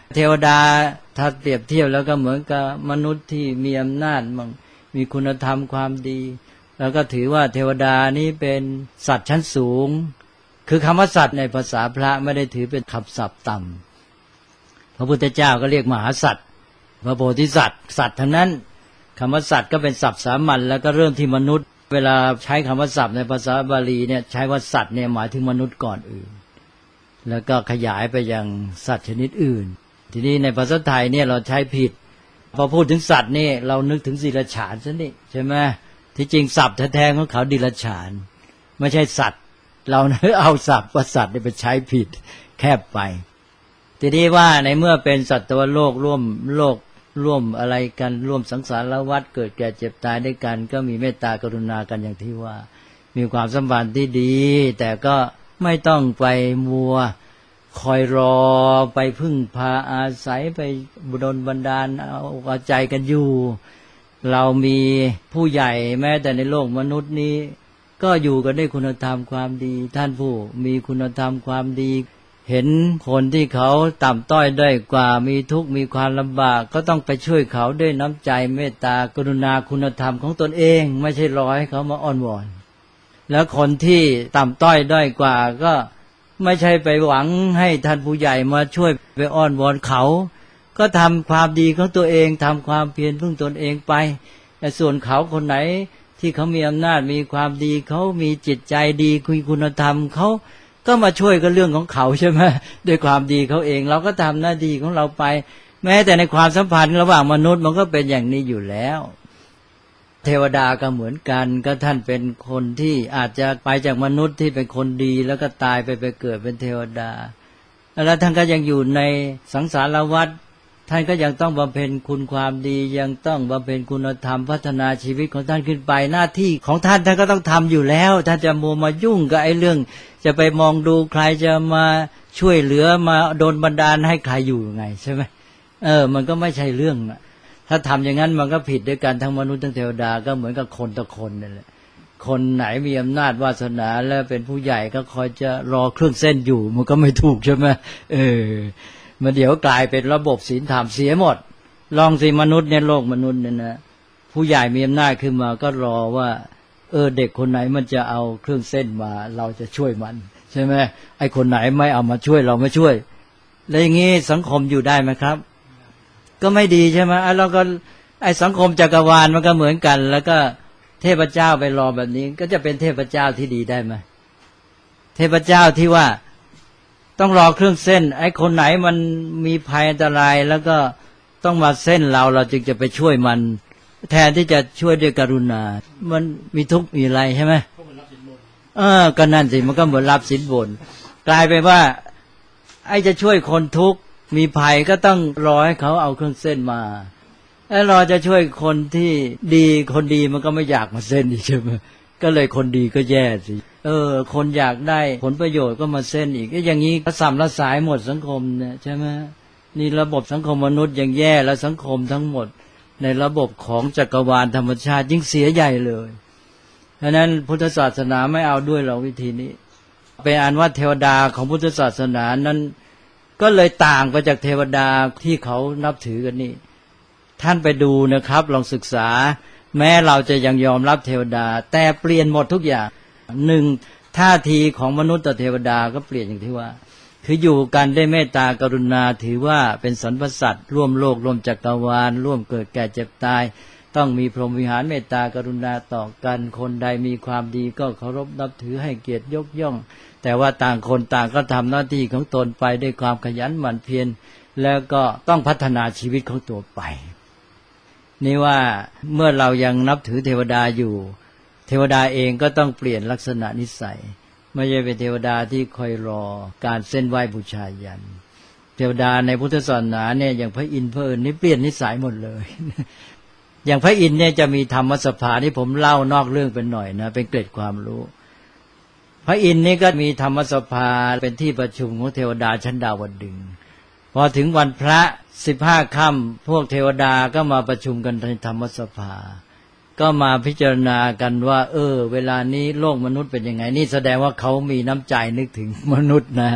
เทวดาถ้าเปรียบเทียบแล้วก็เหมือนกับมนุษย์ที่มีอำนาจมั่งมีคุณธรรมความดีแล้วก็ถือว่าเทวดานี้เป็นสัตว์ชั้นสูงคือคำว่าสัตว์ในภาษาพระไม่ได้ถือเป็นคำศัพท์ต่ำพระพุทธเจ้าก็เรียกมหาสัตว์พระโพธิสัตว์สัตว์ทั้งนั้นคำว่าสัตว์ก็เป็นศัพท์สามัญแล้วก็เริ่มที่มนุษย์เวลาใช้คำว่าศัพท์ในภาษาบาลีเนี่ยใช้ว่าสัตว์เนี่ยหมายถึงมนุษย์ก่อนอื่นแล้วก็ขยายไปยังสัตว์ชนิดอื่นทีนี้ในภาษาไทยเนี่ยเราใช้ผิดพอพูดถึงสัตว์นี่เรานึกถึงดิรัจฉานซะนี่ใช่ไหมที่จริงศัพท์แท้ๆของเขาดิรัจฉานไม่ใช่สัตว์เราเอาศัพท์ว่าสัตว์ไปใช้ผิดแคบไปทีนี้ว่าในเมื่อเป็นสัตวโลกร่วมอะไรกันร่วมสังสารวัฏเกิดแก่เจ็บตายด้วยกันก็มีเมตตากรุณากันอย่างที่ว่ามีความสัมพันธ์ที่ดีแต่ก็ไม่ต้องไปมัวคอยรอไปพึ่งพาอาศัยไปดลบันดาลเอาใจกันอยู่เรามีผู้ใหญ่แม้แต่ในโลกมนุษย์นี้ก็อยู่กันด้วยคุณธรรมความดีท่านผู้มีคุณธรรมความดีเห็นคนที่เขาต่ำต้อยด้อยกว่ามีทุกข์มีความลำบากก็ต้องไปช่วยเขาด้วยน้ำใจเมตตากรุณาคุณธรรมของตนเองไม่ใช่รอให้เขามาอ้อนวอนแล้วคนที่ต่ำต้อยด้อยกว่าก็ไม่ใช่ไปหวังให้ท่านผู้ใหญ่มาช่วยไปอ้อนวอนเขาก็ทำความดีของตัวเองทำความเพียรพึ่งตนเองไปแต่ส่วนเขาคนไหนที่เขามีอำนาจมีความดีเขามีจิตใจดีคุณธรรมเขาก็มาช่วยกันเรื่องของเขาใช่ไหมด้วยความดีเขาเองเราก็ทำหน้าที่ของเราไปแม้แต่ในความสัมพันธ์ระหว่างมนุษย์มันก็เป็นอย่างนี้อยู่แล้วเทวดาก็เหมือนกันก็ท่านเป็นคนที่อาจจะไปจากมนุษย์ที่เป็นคนดีแล้วก็ตายไปเกิดเป็นเทวดาแล้วท่านก็ยังอยู่ในสังสารวัฏท่านก็ยังต้องบำเพ็ญคุณความดียังต้องบำเพ็ญคุณธรรมพัฒนาชีวิตของท่านขึ้นไปหน้าที่ของท่านก็ต้องทำอยู่แล้วท่านจะมัวมายุ่งกับไอ้เรื่องจะไปมองดูใครจะมาช่วยเหลือมาโดนบันดาลให้ใครอยู่ยังไงใช่ไหมมันก็ไม่ใช่เรื่องถ้าทำอย่างนั้นมันก็ผิดด้วยกันทั้งมนุษย์ทั้งเทวดาก็เหมือนกับคนต่อคนนั่นแหละคนไหนมีอำนาจวาสนาและเป็นผู้ใหญ่ก็คอยจะรอเครื่องเส้นอยู่มันก็ไม่ถูกใช่ไหมมันเดี๋ยวกลายเป็นระบบศีลธรรมเสียหมดลองสิมนุษย์เนี่ยโลกมนุษย์เนี่ยนะผู้ใหญ่มีอำนาจขึ้นมาก็รอว่าเด็กคนไหนมันจะเอาเครื่องเส้นมาเราจะช่วยมันใช่ไหมไอ้คนไหนไม่เอามาช่วยเราไม่ช่วยแล้วอย่างงี้สังคมอยู่ได้ไหมครับก็ไม่ดีใช่ไหมแล้วก็ไอ้สังคมจักรวาลมันก็เหมือนกันแล้วก็เทพเจ้าไปรอแบบนี้ก็จะเป็นเทพเจ้าที่ดีได้ไหมเทพเจ้าที่ว่าต้องรอเครื่องเส้นไอ้คนไหนมันมีภัยอันตรายแล้วก็ต้องมาเส้นเราจึงจะไปช่วยมันแทนที่จะช่วยด้วยกรุณามันมีทุกข์มีอะไรใช่ไหมก็นั่นสิมันก็เหมือนรับสินบนกลายเป็นว่าไอ้จะช่วยคนทุกข์มีภัยก็ต้องรอให้เขาเอาเครื่องเส้นมาแล้วเราจะช่วยคนที่ดีคนดีมันก็ไม่อยากมาเส้นอีกใช่ไหมก็เลยคนดีก็แย่สิคนอยากได้ผลประโยชน์ก็มาเส้นอีกอย่างนี้ก็สัมละสายหมดสังคมเนี่ยใช่ไหมนี่ระบบสังคมมนุษย์ยังแย่แล้วสังคมทั้งหมดในระบบของจักรวาลธรรมชาติยิ่งเสียใหญ่เลยฉะนั้นพุทธศาสนาไม่เอาด้วยเราวิธีนี้เป็นอันว่าเทวดาของพุทธศาสนานั้นก็เลยต่างไปจากเทวดาที่เขานับถือกันนี่ท่านไปดูนะครับลองศึกษาแม้เราจะยังยอมรับเทวดาแต่เปลี่ยนหมดทุกอย่างหนึ่งท่าทีของมนุษย์ต่อเทวดาก็เปลี่ยนอย่างที่ว่าคืออยู่กันได้เมตตากรุณาถือว่าเป็นสรรพสัตว์ร่วมโลกร่วมจักรวาลร่วมเกิดแก่เจ็บตายต้องมีพรหมวิหารเมตตากรุณาต่อกันคนใดมีความดีก็เคารพนับถือให้เกียรติยกย่องแต่ว่าต่างคนต่างก็ทำหน้าที่ของตนไปด้วยความขยันหมั่นเพียรแล้วก็ต้องพัฒนาชีวิตของตัวไปนี่ว่าเมื่อเรายังนับถือเทวดาอยู่เทวดาเองก็ต้องเปลี่ยนลักษณะนิสัยไม่ใช่เป็นเทวดาที่คอยรอการเส้นไหว้บูชายันเทวดาในพุทธศาสนาเนี่ยอย่างพระอินทร์พระเอิญนี่เปลี่ยนนิสัยหมดเลย อย่างพระอินทร์เนี่ยจะมีธรรมสภาที่ผมเล่านอกเรื่องเป็นหน่อยนะเป็นเกร็ดความรู้พระอินทร์นี่ก็มีธรรมสภาเป็นที่ประชุมของเทวดาชั้นดาวดึงส์พอถึงวันพระ15 ค่ำพวกเทวดาก็มาประชุมกันในธรรมสภาก็มาพิจารณากันว่าเวลานี้โลกมนุษย์เป็นยังไงนี่แสดงว่าเขามีน้ำใจนึกถึงมนุษย์นะ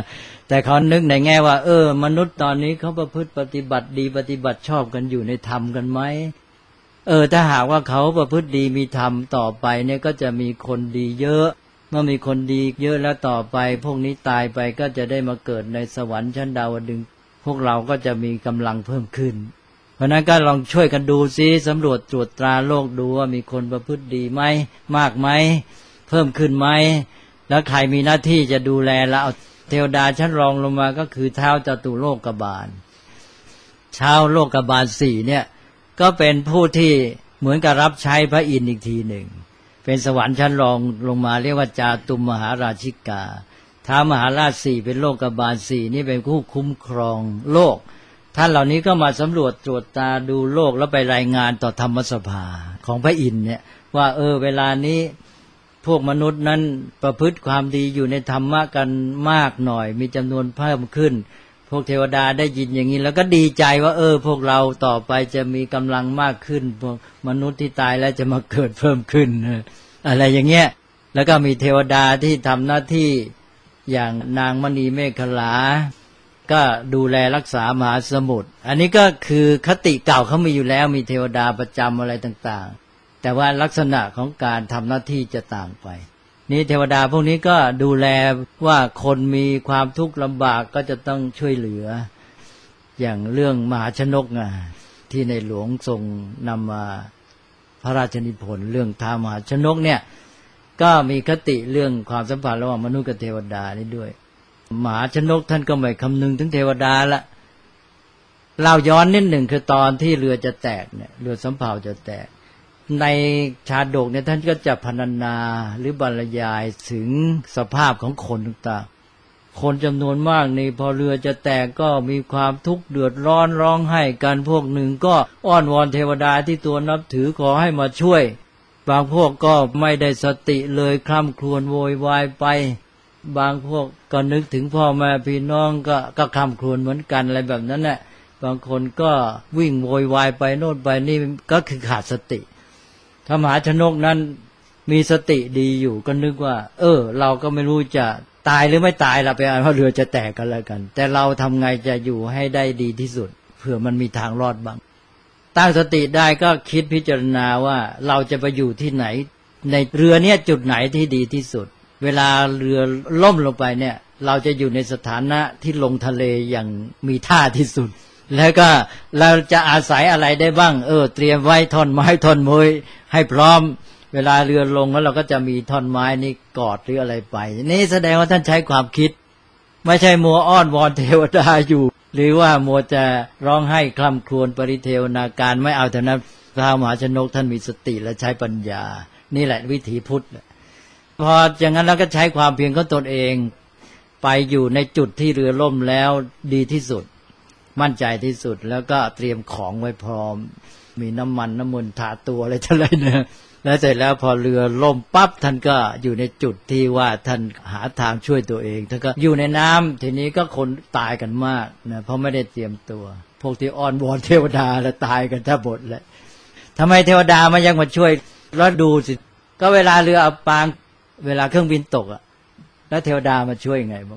แต่เขานึกในแง่ว่ามนุษย์ตอนนี้เขาประพฤติปฏิบัติดีปฏิบัติชอบกันอยู่ในธรรมกันไหมถ้าหากว่าเขาประพฤติดีมีธรรมต่อไปเนี่ยก็จะมีคนดีเยอะเมื่อมีคนดีเยอะแล้วต่อไปพวกนี้ตายไปก็จะได้มาเกิดในสวรรค์ชั้นดาวดึงส์พวกเราก็จะมีกำลังเพิ่มขึ้นเพราะนั้นก็ลองช่วยกันดูซิสำรวจตรวจตราโลกดูว่ามีคนประพฤติดีไหมมากไหมเพิ่มขึ้นไหมแล้วใครมีหน้าที่จะดูแลแล้วเอาเทวดาชั้นรองลงมาก็คือท้าวจตุโลกบาลท้าวโลกบาล4เนี่ยก็เป็นผู้ที่เหมือนกับรับใช้พระอินทร์อีกทีหนึ่งเป็นสวรรค์ชั้นรองลงมาเรียกว่าจาตุมมหาราชิกาท้าวมหาราช4เป็นโลกบาล4นี่เป็นผู้คุ้มครองโลกท่านเหล่านี้ก็มาสำรวจตรวจตาดูโลกแล้วไปรายงานต่อธรรมสภาของพระอินทร์เนี่ยว่าเวลานี้พวกมนุษย์นั้นประพฤติความดีอยู่ในธรรมะกันมากหน่อยมีจำนวนเพิ่มขึ้นพวกเทวดาได้ยินอย่างนี้แล้วก็ดีใจว่าพวกเราต่อไปจะมีกำลังมากขึ้นพวกมนุษย์ที่ตายแล้วจะมาเกิดเพิ่มขึ้นอะไรอย่างเงี้ยแล้วก็มีเทวดาที่ทำหน้าที่อย่างนางมณีเมขลาก็ดูแลรักษามหาสมุทรอันนี้ก็คือคติเก่าเขามีอยู่แล้วมีเทวดาประจำอะไรต่างๆแต่ว่าลักษณะของการทำหน้าที่จะต่างไปนี่เทวดาพวกนี้ก็ดูแลว่าคนมีความทุกข์ลำบากก็จะต้องช่วยเหลืออย่างเรื่องมหาชนกที่ในหลวงทรงนำมาพระราชนิพนธ์เรื่องท้าวมหาชนกเนี่ยก็มีคติเรื่องความสัมพันธ์ระหว่างมนุษย์กับเทวดานี่ด้วยมหาชนกท่านก็ไม่คำนึงถึงเทวดาละเล่าย้อนนิดหนึ่งคือตอนที่เรือจะแตกเนี่ยเรือสำเภาจะแตกในชาดกเนี่ยท่านก็จะพรรณนาหรือบรรยายถึงสภาพของคนต่างๆคนจำนวนมากนี่พอเรือจะแตกก็มีความทุกข์เดือดร้อนร้องไห้กันพวกหนึ่งก็อ้อนวอนเทวดาที่ตัวนับถือขอให้มาช่วยบางพวกก็ไม่ได้สติเลยคร่ำครวญโวยวายไปบางพวกก็นึกถึงพ่อแม่พี่น้องก็คร่ำครวญเหมือนกันอะไรแบบนั้นแหละบางคนก็วิ่งโวยวายไปโน่นไปนี่ก็คือขาดสติถ้ามหาชนกนั้นมีสติดีอยู่ก็นึกว่าเราก็ไม่รู้จะตายหรือไม่ตายละไปอ่านว่าเรือจะแตกกันแล้วกันแต่เราทำไงจะอยู่ให้ได้ดีที่สุดเผื่อมันมีทางรอดบ้างตั้งสติได้ก็คิดพิจารณาว่าเราจะไปอยู่ที่ไหนในเรือเนี่ยจุดไหนที่ดีที่สุดเวลาเรือล่มลงไปเนี่ยเราจะอยู่ในสถานะที่ลงทะเลอย่างมีท่าที่สุดแล้วก็เราจะอาศัยอะไรได้บ้างเตรียมไว้ท่อนไม้ท่อนมวยให้พร้อมเวลาเรือลงแล้วเราก็จะมีท่อนไม้นี่กอดหรืออะไรไปนี่แสดงว่าท่านใช้ความคิดไม่ใช่มัวอ้อนวอนเทวดาอยู่หรือว่ามัวจะร้องไห้คร่ำครวญปริเทวนาการไม่เอาเท่านั้นพระมหาชนกท่านมีสติและใช้ปัญญานี่แหละวิถีพุทธพออย่างนั้นแล้วก็ใช้ความเพียรของตนเองไปอยู่ในจุดที่เรือล่มแล้วดีที่สุดมั่นใจที่สุดแล้วก็เตรียมของไว้พร้อมมีน้ำมนต์ทาตัวอะไรทั้งหลายเนี่ยแล้วเสร็จแล้วพอเรือล่มปั๊บท่านก็อยู่ในจุดที่ว่าท่านหาทางช่วยตัวเองท่านก็อยู่ในน้ำทีนี้ก็คนตายกันมากนะเพราะไม่ได้เตรียมตัวพวกที่อ้อนวอนเทวดาแล้วตายกันแทบหมดเลยทำไมเทวดามายังมาช่วยแล้วดูสิก็เวลาเรืออับปางเวลาเครื่องบินตกแล้วเทวดามาช่วยยังไงบ้าง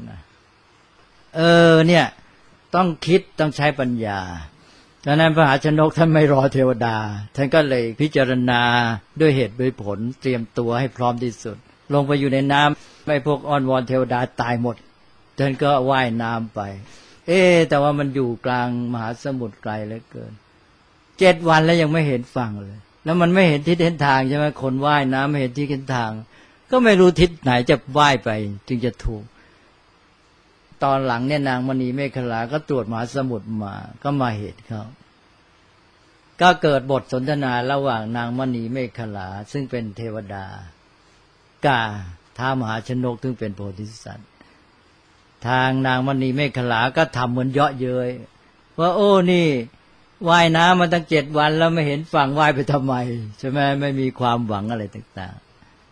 เนี่ยต้องคิดต้องใช้ปัญญาดังนั้นพระมหาชนกท่านไม่รอเทวดาท่านก็เลยพิจารณาด้วยเหตุด้วยผลเตรียมตัวให้พร้อมที่สุดลงไปอยู่ในน้ำไม่พวกอ้อนวอนเทวดาตายหมดท่านก็ว่ายน้ำไปแต่ว่ามันอยู่กลางมหาสมุทรไกลเหลือเกิน7 วันแล้วยังไม่เห็นฝั่งเลยแล้วมันไม่เห็นทิศเห็นทางใช่ไหมคนว่ายน้ำไม่เห็นทิศเห็นทางก็ไม่รู้ทิศไหนจะว่ายไปจึงจะถูกตอนหลังเนี่ยนางมณีเมขลาก็ตรวจมหาสมุทรมาก็มาเห็นเขาก็เกิดบทสนทนาระหว่างนางมณีเมขลาซึ่งเป็นเทวดากาท้าวมหาชนกซึ่งเป็นโพธิสัตว์ทางนางมณีเมขลาก็ทำเหมือนเยาะเย้ยว่านี่ว่ายน้ำมาตั้ง7 วันแล้วไม่เห็นฝั่งว่ายไปทำไมใช่ไหมไม่มีความหวังอะไรต่าง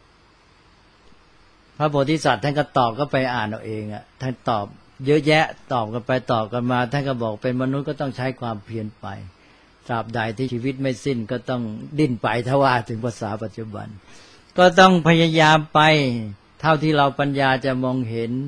ๆพระโพธิสัตว์ท่านก็ตอบก็ไปอ่านเอาเองท่านตอบเยอะแยะตอบกันไปตอบกันมาท่านก็บอกเป็นมนุษย์ก็ต้องใช้ความเพียรไปตราบใดที่ชีวิตไม่สิ้นก็ต้องดิ้นไปถ้าว่าถึงภาษาปัจจุบันก็ต้องพยายามไปเท่าที่เราปัญญาจะมองเห็น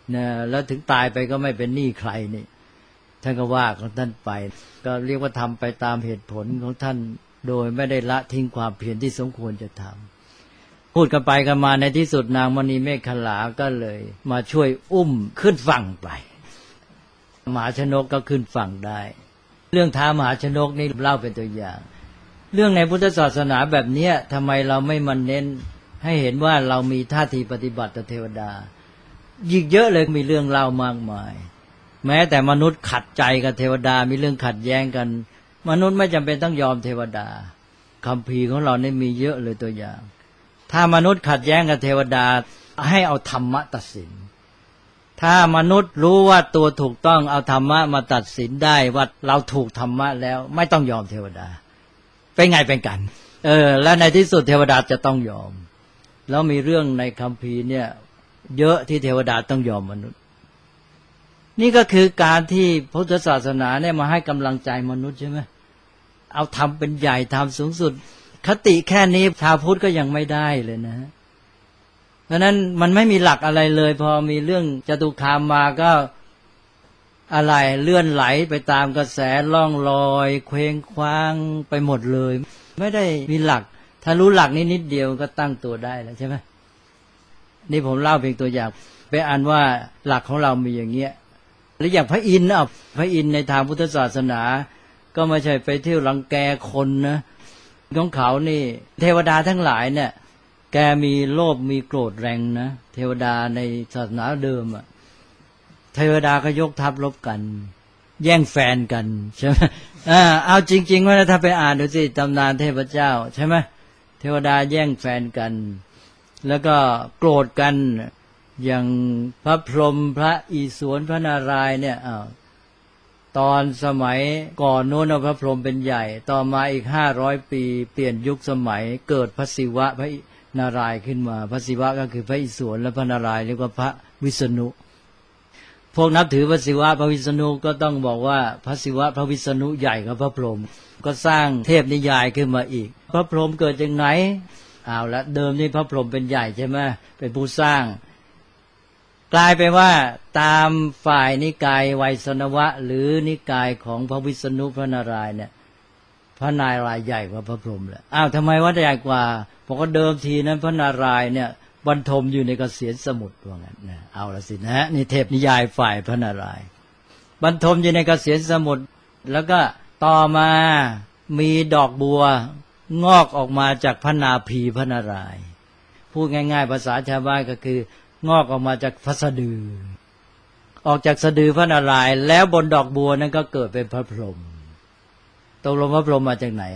นะแล้วถึงตายไปก็ไม่เป็นหนี้ใครนี่ท่านก็ว่าของท่านไปก็เรียกว่าทำไปตามเหตุผลของท่านโดยไม่ได้ละทิ้งความเพียรที่สมควรจะทำพูดกันไปกันมาในที่สุดนางมณีเมฆขลาก็เลยมาช่วยอุ้มขึ้นฝั่งไปมหาชนกก็ขึ้นฝั่งได้เรื่องท้ามหาชนกนี่เล่าเป็นตัวอย่างเรื่องในพุทธศาสนาแบบนี้ทำไมเราไม่มาเน้นให้เห็นว่าเรามีท่าทีปฏิบัติต่อเทวดายิ่งเยอะเลยมีเรื่องเล่ามากมายแม้แต่มนุษย์ขัดใจกับเทวดามีเรื่องขัดแย้งกันมนุษย์ไม่จำเป็นต้องยอมเทวดาคัมภีร์ของเราเนี่ยมีเยอะเลยตัวอย่างถ้ามนุษย์ขัดแย้งกับเทวดาให้เอาธรรมะตัดสินถ้ามนุษย์รู้ว่าตัวถูกต้องเอาธรรมะมาตัดสินได้ว่าเราถูกธรรมะแล้วไม่ต้องยอมเทวดาเป็นไงเป็นกันแล้วในที่สุดเทวดาจะต้องยอมแล้วมีเรื่องในคัมภีร์เนี่ยเยอะที่เทวดาต้องยอมมนุษย์นี่ก็คือการที่พุทธศาสนาเนี่ยมาให้กำลังใจมนุษย์ใช่ไหมเอาทำเป็นใหญ่ทำสูงสุดคติแค่นี้ชาวพุทธก็ยังไม่ได้เลยนะเพราะนั้นมันไม่มีหลักอะไรเลยพอมีเรื่องจตุคามมาก็อะไรเลื่อนไหลไปตามกระแสล่องลอยเคว้งคว้างไปหมดเลยไม่ได้มีหลักถ้ารู้หลักนี้นิดเดียวก็ตั้งตัวได้แล้วใช่ไหมนี่ผมเล่าเพียงตัวอย่างไปอ่านว่าหลักของเรามีอย่างเงี้ยหรืออย่างพระอินทร์พระอินทร์ในทางพุทธศาสนาก็ไม่ใช่ไปเที่ยวรังแกคนนะของเขานี่เทวดาทั้งหลายเนี่ยแกมีโลภมีโกรธแรงนะเทวดาในศาสนาเดิมเทวดาก็ยกทัพรบกันแย่งแฟนกันใช่ไหมเอาจริงๆว่าถ้าไปอ่านดูสิตำนานเทพเจ้าใช่ไหมเทวดาแย่งแฟนกันแล้วก็โกรธกันอย่างพระพรหมพระอิศวรพระนารายณ์เนี่ยตอนสมัยก่อนโน้นพระพรหมเป็นใหญ่ต่อมาอีก500 ปีเปลี่ยนยุคสมัยเกิดพระศิวะพระนารายณ์ขึ้นมาพระศิวะก็คือพระอิศวรและพระนารายณ์เรียกว่าพระวิษณุพวกนับถือพระศิวะพระวิษณุก็ต้องบอกว่าพระศิวะพระวิษณุใหญ่กว่าพระพรหมก็สร้างเทพนิยายขึ้นมาอีกพระพรหมเกิดจากไหนเอาละเดิมนี่พระพรหมเป็นใหญ่ใช่ไหมเป็นผู้สร้างกลายไปว่าตามฝ่ายนิกายไวยสนวะหรือนิกายของพระวิษณุพระนารายณ์เนี่ยพระนารายณ์ใหญ่กว่าพระพรหมเลยทำไมว่าใหญ่กว่าเพราะก็เดิมทีนั้นพระนารายณ์เนี่ยบรรทมอยู่ในเกษียณสมุทรว่างั้นนะเอาละสินะนี่เทพนิยายฝ่ายพระนารายณ์บรรทมอยู่ในเกษียณสมุทรแล้วก็ต่อมามีดอกบัวงอกออกมาจากพระนาภีพระนารายณ์พูดง่ายๆภาษาชาวบ้านก็คืองอกออกมาจากพระสะดือออกจากสะดือพระนารายณ์แล้วบนดอกบัวนั้นก็เกิดเป็นพระพรหมตกลงพระพรหมมาจากไหน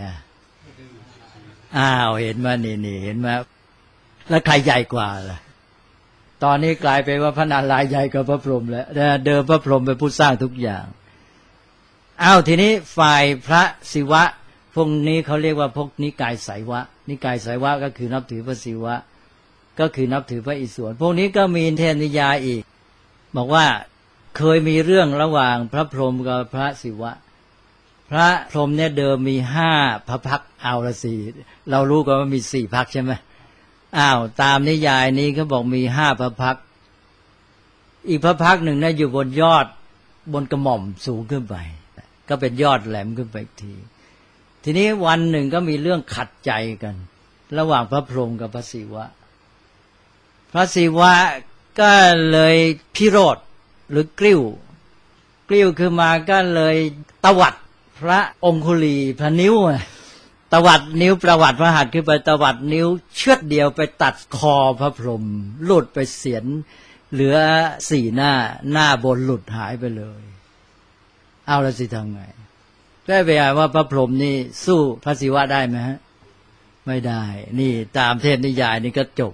เห็นมานี่เห็นมาแล้วใครใหญ่กว่าล่ะตอนนี้กลายไปว่าพระนารายณ์ใหญ่กว่าพระพรหมแล้วเดิมพระพรหมเป็นผู้สร้างทุกอย่างทีนี้ฝ่ายพระศิวะพวกนี้เขาเรียกว่าพวกนิกายไสยวะนิกายไสยวะก็คือนับถือพระศิวะก็คือนับถือพระอิศวรพวกนี้ก็มีเทพนิยายอีกบอกว่าเคยมีเรื่องระหว่างพระพรหมกับพระศิวะพระพรหมเนี่ยเดิมมี5 พระพักเอาละสิเรารู้กันว่ามี4 พักใช่ไหมตามนิยายนี้เขาบอกมี5 พระพักอีกพระพักหนึ่งนะอยู่บนยอดบนกระหม่อมสูงขึ้นไปก็เป็นยอดแหลมขึ้นไปอีกทีนี้วันหนึ่งก็มีเรื่องขัดใจกันระหว่างพระพรหมกับพระศิวะพระศิวะก็เลยพิโรธหรือกลิ้วคือมาก็เลยตวัดพระองคุลีพระนิ้วตวัดนิ้วประวัติพระหัตถ์ขึ้นไปตวัดนิ้วเชือดเดียวไปตัดคอพระพรหมหลุดไปเสียนเหลือ4 หน้าบนหลุดหายไปเลยเอาละสิทำไงได้ไปอ่านว่าพระพรหมนี่สู้พระศิวะได้ไหมฮะไม่ได้นี่ตามเทพนิยายนี่ก็จบ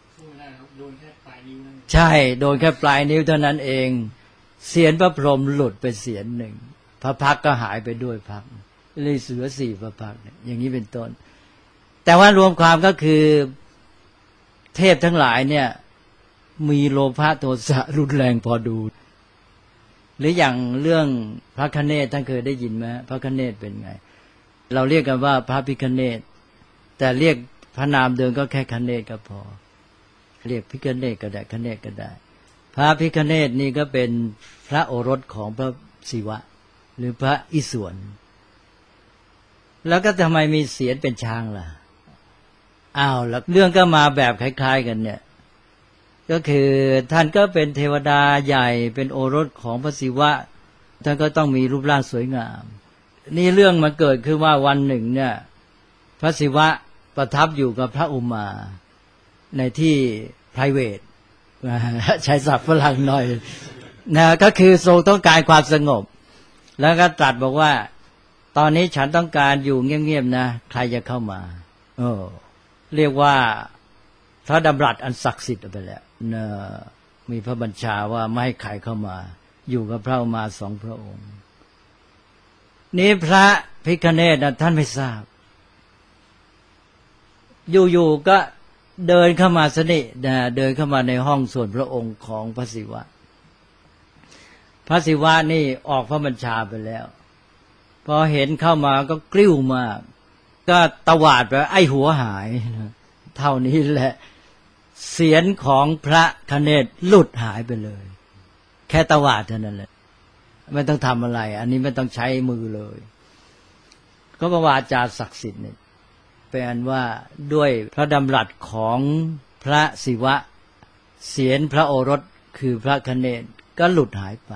ใช่โดนแค่ปลายนิ้วเท่านั้นเองเสียนพระพรหมหลุดไปเสียนหนึ่งพระพักก็หายไปด้วยพักเลยเสือ4 พระพักอย่างนี้เป็นต้นแต่ว่ารวมความก็คือเทพทั้งหลายเนี่ยมีโลภะโทสะรุนแรงพอดูหรืออย่างเรื่องพระคเนศท่านเคยได้ยินไหมพระคเนศเป็นไงเราเรียกกันว่าพระพิคเนศแต่เรียกพระนามเดิมก็แค่คเนศก็พอเรียกพิคเนศก็ได้คเนศก็ได้พระพิฆเนศนี่ก็เป็นพระโอรสของพระศิวะหรือพระอิศวรแล้วก็ทำไมมีเสียรเป็นช้างล่ะอ้าวแล้วเรื่องก็มาแบบคล้ายๆกันเนี่ยก็คือท่านก็เป็นเทวดาใหญ่เป็นโอรสของพระศิวะท่านก็ต้องมีรูปร่างสวยงามนี่เรื่องมันเกิดขึ้นว่าวันหนึ่งเนี่ยพระศิวะประทับอยู่กับพระอุมาในที่ private ใช้ศัพท์ฝรั่งหน่อยนะก็คือทรงต้องการความสงบแล้วก็ตรัสบอกว่าตอนนี้ฉันต้องการอยู่เงียบๆนะใครจะเข้ามาเรียกว่าพระดำรัสอันศักดิ์สิทธิ์ไปแล้วนะมีพระบัญชาว่าไม่ให้ใครเข้ามาอยู่กับพระอุมาสองพระองค์นี้พระพิฆเนศนะท่านไม่ทราบอยู่ๆก็เดินเข้ามาสนิทนะเดินเข้ามาในห้องส่วนพระองค์ของพระศิวะพระศิวะนี่ออกพระบัญชาไปแล้วพอเห็นเข้ามาก็กลิ้วมากก็ตวาดไปไอ้หัวหายเท่านี้แหละเสียรของพระคเนศหลุดหายไปเลยแค่ตวาดเท่านั้นแหละไม่ต้องทำอะไรอันนี้ไม่ต้องใช้มือเลยก็วาจาศักดิ์สิทธิ์เนี่ยแปลว่าด้วยพระดำรัสของพระศิวะเสียรพระโอรสคือพระคเนศก็หลุดหายไป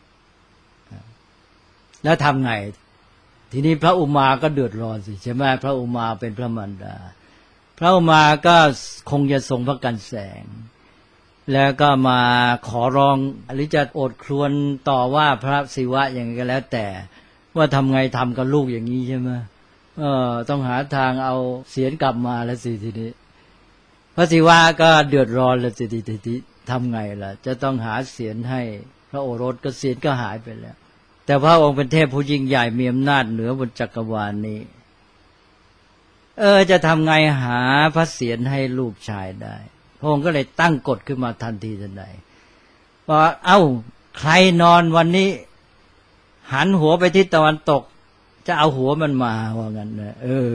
แล้วทำไงทีนี้พระอุมาก็เดือดร้อนสิใช่ไหมพระอุมาเป็นพระมารดาพระอุมาก็คงจะทรงพระกันแสงแล้วก็มาขอร้องหรือจะโอดครวญต่อว่าพระศิวะอย่างไรก็แล้วแต่ว่าทำไงทำกับลูกอย่างนี้ใช่ไหมต้องหาทางเอาเสียรกลับมาแล้วสิทีนี้พระศิวะก็เดือดร้อนแล้วสิทีทำไงล่ะจะต้องหาเสียรให้พระโอรสก็เสียรก็หายไปแล้วแต่พระองค์เป็นเทพผู้ยิ่งใหญ่มีอำนาจเหนือบนจักรวาลนี้จะทำไงหาพระเศียรให้ลูกชายได้พระองค์ก็เลยตั้งกฎขึ้นมาทันทีทันใดว่าใครนอนวันนี้หันหัวไปทิศตะวันตกจะเอาหัวมันมาว่างั้นนะ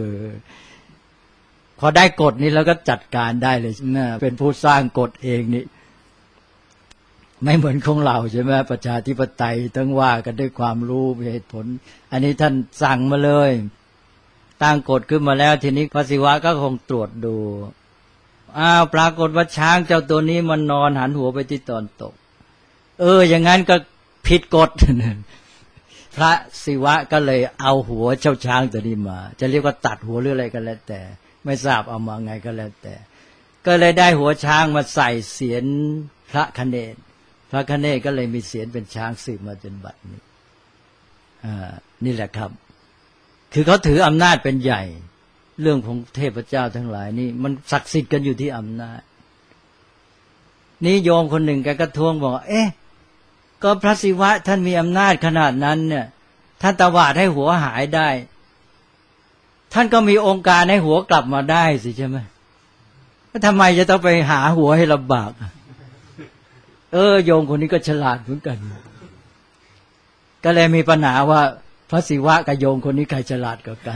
พอได้กฎนี้แล้วก็จัดการได้เลยนะเป็นผู้สร้างกฎเองนี่ไม่เหมือนของเราใช่ไหมประชาธิปไตยต้องว่ากันด้วยความรู้เหตุผลอันนี้ท่านสั่งมาเลยตั้งกฎขึ้นมาแล้วทีนี้พระศิวะก็คงตรวจดูปรากฏว่าช้างเจ้าตัวนี้มันนอนหันหัวไปที่ตะวันตกอย่างนั้นก็ผิดกฎ พระศิวะก็เลยเอาหัวเจ้าช้างตัวนี้มาจะเรียกว่าตัดหัวหรืออะไรก็แล้วแต่ไม่ทราบเอามาไงก็แล้วแต่ก็เลยได้หัวช้างมาใส่เศียรพระคเนศพระคเนศก็เลยมีเศียรเป็นช้างสืบมาจนบัดนี้นี่แหละครับคือเขาถืออำนาจเป็นใหญ่เรื่องของเทพเจ้าทั้งหลายนี่มันศักดิ์สิทธิ์กันอยู่ที่อำนาจนี่โยมคนหนึ่งแกก็ท้วงบอกก็พระศิวะท่านมีอำนาจขนาดนั้นเนี่ยท่านตวาดให้หัวหายได้ท่านก็มีองค์การให้หัวกลับมาได้สิใช่ไหมแล้วทำไมจะต้องไปหาหัวให้ลำบากโยมคนนี้ก็ฉลาดเหมือนกันก็เลยมีปัญหาว่าพระศิวะกับโยมคนนี้ใครฉลาดกว่ากัน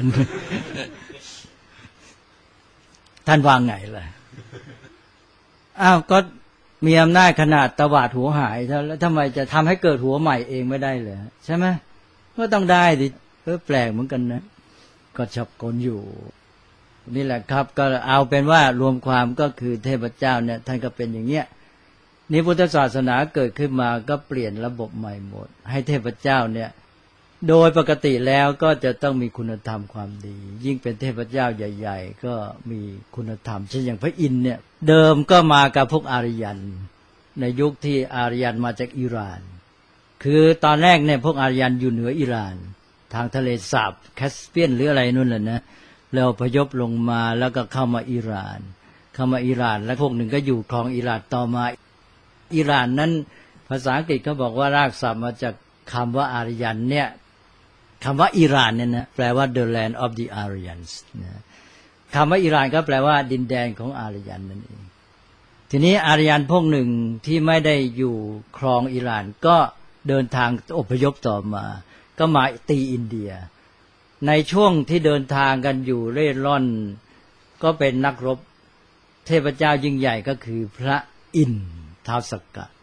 ท่านว่าไงล่ะก็มีอำนาจขนาดตวาดหัวหายแล้วทำไมจะทำให้เกิดหัวใหม่เองไม่ได้เลยใช่ไหมก็ต้องได้ดิแปลกเหมือนกันนะก็ชอบกลอยู่นี่แหละครับก็เอาเป็นว่ารวมความก็คือเทพเจ้าเนี่ยท่านก็เป็นอย่างเงี้ยนี่พุทธศาสนาเกิดขึ้นมาก็เปลี่ยนระบบใหม่หมดให้เทพเจ้าเนี่ยโดยปกติแล้วก็จะต้องมีคุณธรรมความดียิ่งเป็นเทพเจ้าใหญ่ๆก็มีคุณธรรมเช่นอย่างพระอินทร์เนี่ยเดิมก็มากับพวกอารยันในยุคที่อารยันมาจากอิหร่านคือตอนแรกเนี่ยพวกอารยันอยู่เหนืออิหร่านทางทะเลสาบแคสเปียนหรืออะไรนู่นแหละนะแล้วอพยพลงมาแล้วก็เข้ามาอิหร่านแล้วพวกหนึ่งก็อยู่ครองอิหร่านต่อมาอิหร่านนั้นภาษาอังกฤษเขาบอกว่ารากศัพท์มาจากคำว่าอารยันเนี่ยคำว่าอิหร่านเนี่ยนะแปลว่า the land of the Aryans นะคำว่าอิหร่านก็แปลว่าดินแดนของอารยันนั่นเองทีนี้อารยันพวกหนึ่งที่ไม่ได้อยู่ครองอิหร่านก็เดินทางอพยพต่อมาก็มาตีอินเดียในช่วงที่เดินทางกันอยู่เร่ร่อนก็เป็นนักรบเทพเจ้ายิ่งใหญ่ก็คือพระอินทร์ท้าวสักกะพ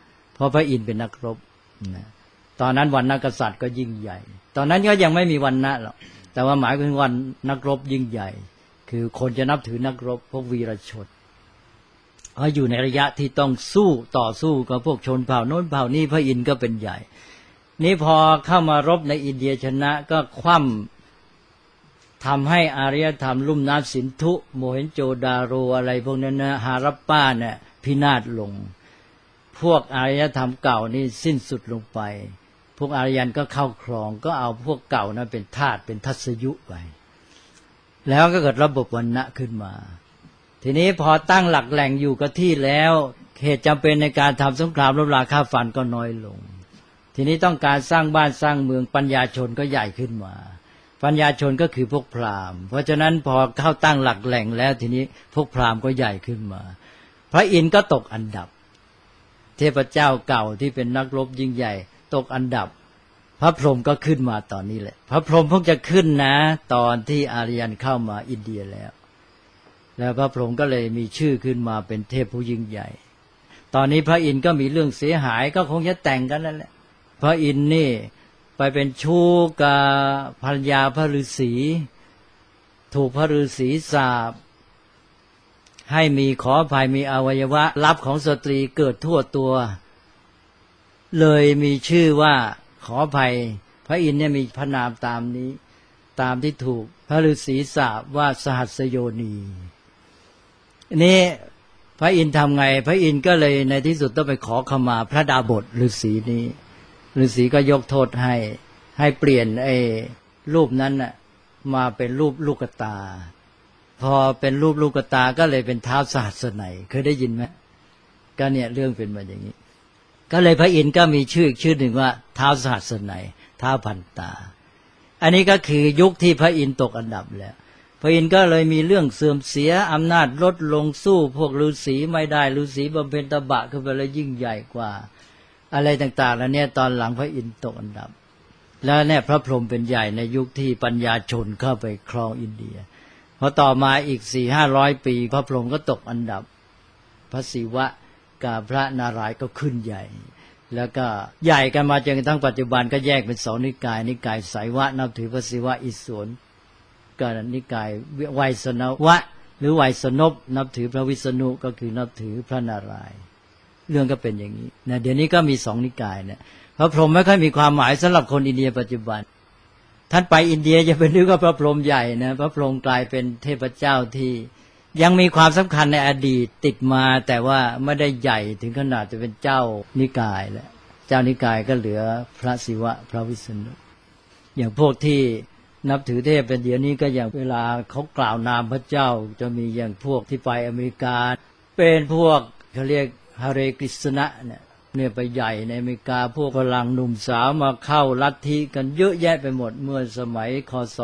ราะพระอินทร์เป็นนักรบนะตอนนั้นวรรณกษัตริย์ก็ยิ่งใหญ่ตอนนั้นก็ยังไม่มีวรรณะหรอกแต่ว่าหมายถึงวันนักรบยิ่งใหญ่คือคนจะนับถือนักรบพวกวีรชนเขาอยู่ในระยะที่ต้องต่อสู้กับพวกชนเผ่าโน้นเผ่านี้พระอินทร์ก็เป็นใหญ่นี่พอเข้ามารบในอินเดียชนะก็คว่ำทำให้อารยธรรมลุ่มน้ำสินธุโมเห็นโจดาโรอะไรพวกนั้นนะฮารัปป้าเนี่ยพินาศลงพวกอารยธรรมเก่านี่สิ้นสุดลงไปพวกอารยันก็เข้าครองก็เอาพวกเก่านั้นเป็นทาสเป็นทัศยุไปแล้วก็เกิดระบบวรรณะขึ้นมาทีนี้พอตั้งหลักแหล่งอยู่กับที่แล้วเหตุจำเป็นในการทำสงครามรบราฆ่าฟันก็น้อยลงทีนี้ต้องการสร้างบ้านสร้างเมืองปัญญาชนก็ใหญ่ขึ้นมาปัญญาชนก็คือพวกพราหมณ์เพราะฉะนั้นพอเข้าตั้งหลักแหล่งแล้วทีนี้พวกพราหมณ์ก็ใหญ่ขึ้นมาพระอินทร์ก็ตกอันดับเทพเจ้าเก่าที่เป็นนักรบยิ่งใหญ่ตกอันดับพระพรหมก็ขึ้นมาตอนนี้แหละพระพรหมเพิ่งจะขึ้นนะตอนที่อารยันเข้ามาอินเดียแล้วพระพรหมก็เลยมีชื่อขึ้นมาเป็นเทพผู้ยิ่งใหญ่ตอนนี้พระอินทร์ก็มีเรื่องเสียหายก็คงจะแต่งกันนั่นแหละพระอินทร์นี่ไปเป็นชู้กับภรรยาพระฤาษีถูกพระฤาษีสาปให้มีขออภัยมีอวัยวะลับของสตรีเกิดทั่วตัวเลยมีชื่อว่าขออภัยพระอินทร์เนี่ยมีพระนามตามนี้ตามที่ถูกพระฤาษีสาปว่าสหัสโยนีนี่พระอินทร์ทำไงพระอินทร์ก็เลยในที่สุดต้องไปขอขมาพระดาบทฤาษีนี้ฤาษีก็ยกโทษให้เปลี่ยนไอ้รูปนั้นน่ะมาเป็นรูปลูกตาพอเป็นรูปลูกตาก็เลยเป็นท้าวสหัสนัยเคยได้ยินไหมก็เนี่ยเรื่องเป็นมาอย่างนี้ก็เลยพระอินทร์ก็มีชื่ออีกชื่อหนึ่งว่าท้าวสหัสนัยท้าวพันตาอันนี้ก็คือยุคที่พระอินทร์ตกอันดับแล้วพระอินทร์ก็เลยมีเรื่องเสื่อมเสียอำนาจลดลงสู้พวกฤาษีไม่ได้ฤาษีบำเพ็ญตบะขึ้นไปแล้วยิ่งใหญ่กว่าอะไรต่างๆแล้วเนี่ยตอนหลังพระอินทร์ตกอันดับแล้วเนี่ยพระพรหมเป็นใหญ่ในยุคที่ปัญญาชนเข้าไปครองอินเดียพอต่อมาอีก 400-500 ปีพระพรหมก็ตกอันดับพระศิวะกับพระนารายณ์ก็ขึ้นใหญ่แล้วก็ใหญ่กันมาจนกระทั่งปัจจุบันก็แยกเป็น2นิกายนิกายไสยวะนับถือพระศิวะอิศวรกับนิกายไวยสนวะหรือไวยสนพนับถือพระวิษณุก็คือนับถือพระนารายณ์เรื่องก็เป็นอย่างนี้นะเดี๋ยวนี้ก็มี2นิกายเนี่ยพระพรหมไม่ค่อยมีความหมายสำหรับคนอินเดียปัจจุบันท่านไปอินเดียจะเป็นนึกว่าพระพรหมใหญ่นะพระพรหมกลายเป็นเทพเจ้าที่ยังมีความสำคัญในอดีตติดมาแต่ว่าไม่ได้ใหญ่ถึงขนาดจะเป็นเจ้านิกายแล้วเจ้านิกายก็เหลือพระศิวะพระวิษณุอย่างพวกที่นับถือเทพเป็นเดี๋ยวนี้ก็อย่างเวลาเขากล่าวนามพระเจ้าจะมีอย่างพวกที่ไปอเมริกาเป็นพวกเขาเรียกฮาเรกฤษณะเนี่ยไปใหญ่ในอเมริกาพวกฝรั่งหนุ่มสาวมาเข้าลัทธิกันเยอะแยะไปหมดเมื่อสมัยคศ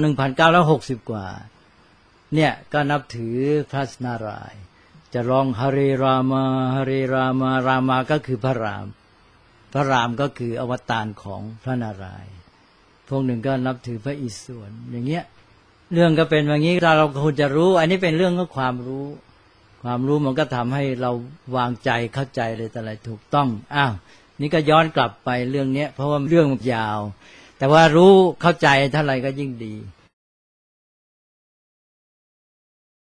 1960กว่าเนี่ยก็นับถือพระนารายณ์จะร้องฮาเรรามาฮาเรรามารามาก็คือพระรามพระรามก็คืออวตารของพระนารายณ์พวกหนึ่งก็นับถือพระอิศวรอย่างเงี้ยเรื่องก็เป็นอย่างนี้เราควรจะรู้อันนี้เป็นเรื่องของความรู้มันก็ทำให้เราวางใจเข้าใจเลยแต่อะไรถูกต้องนี่ก็ย้อนกลับไปเรื่องนี้เพราะว่าเรื่องมันยาวแต่ว่ารู้เข้าใจเท่าไหร่ก็ยิ่งดี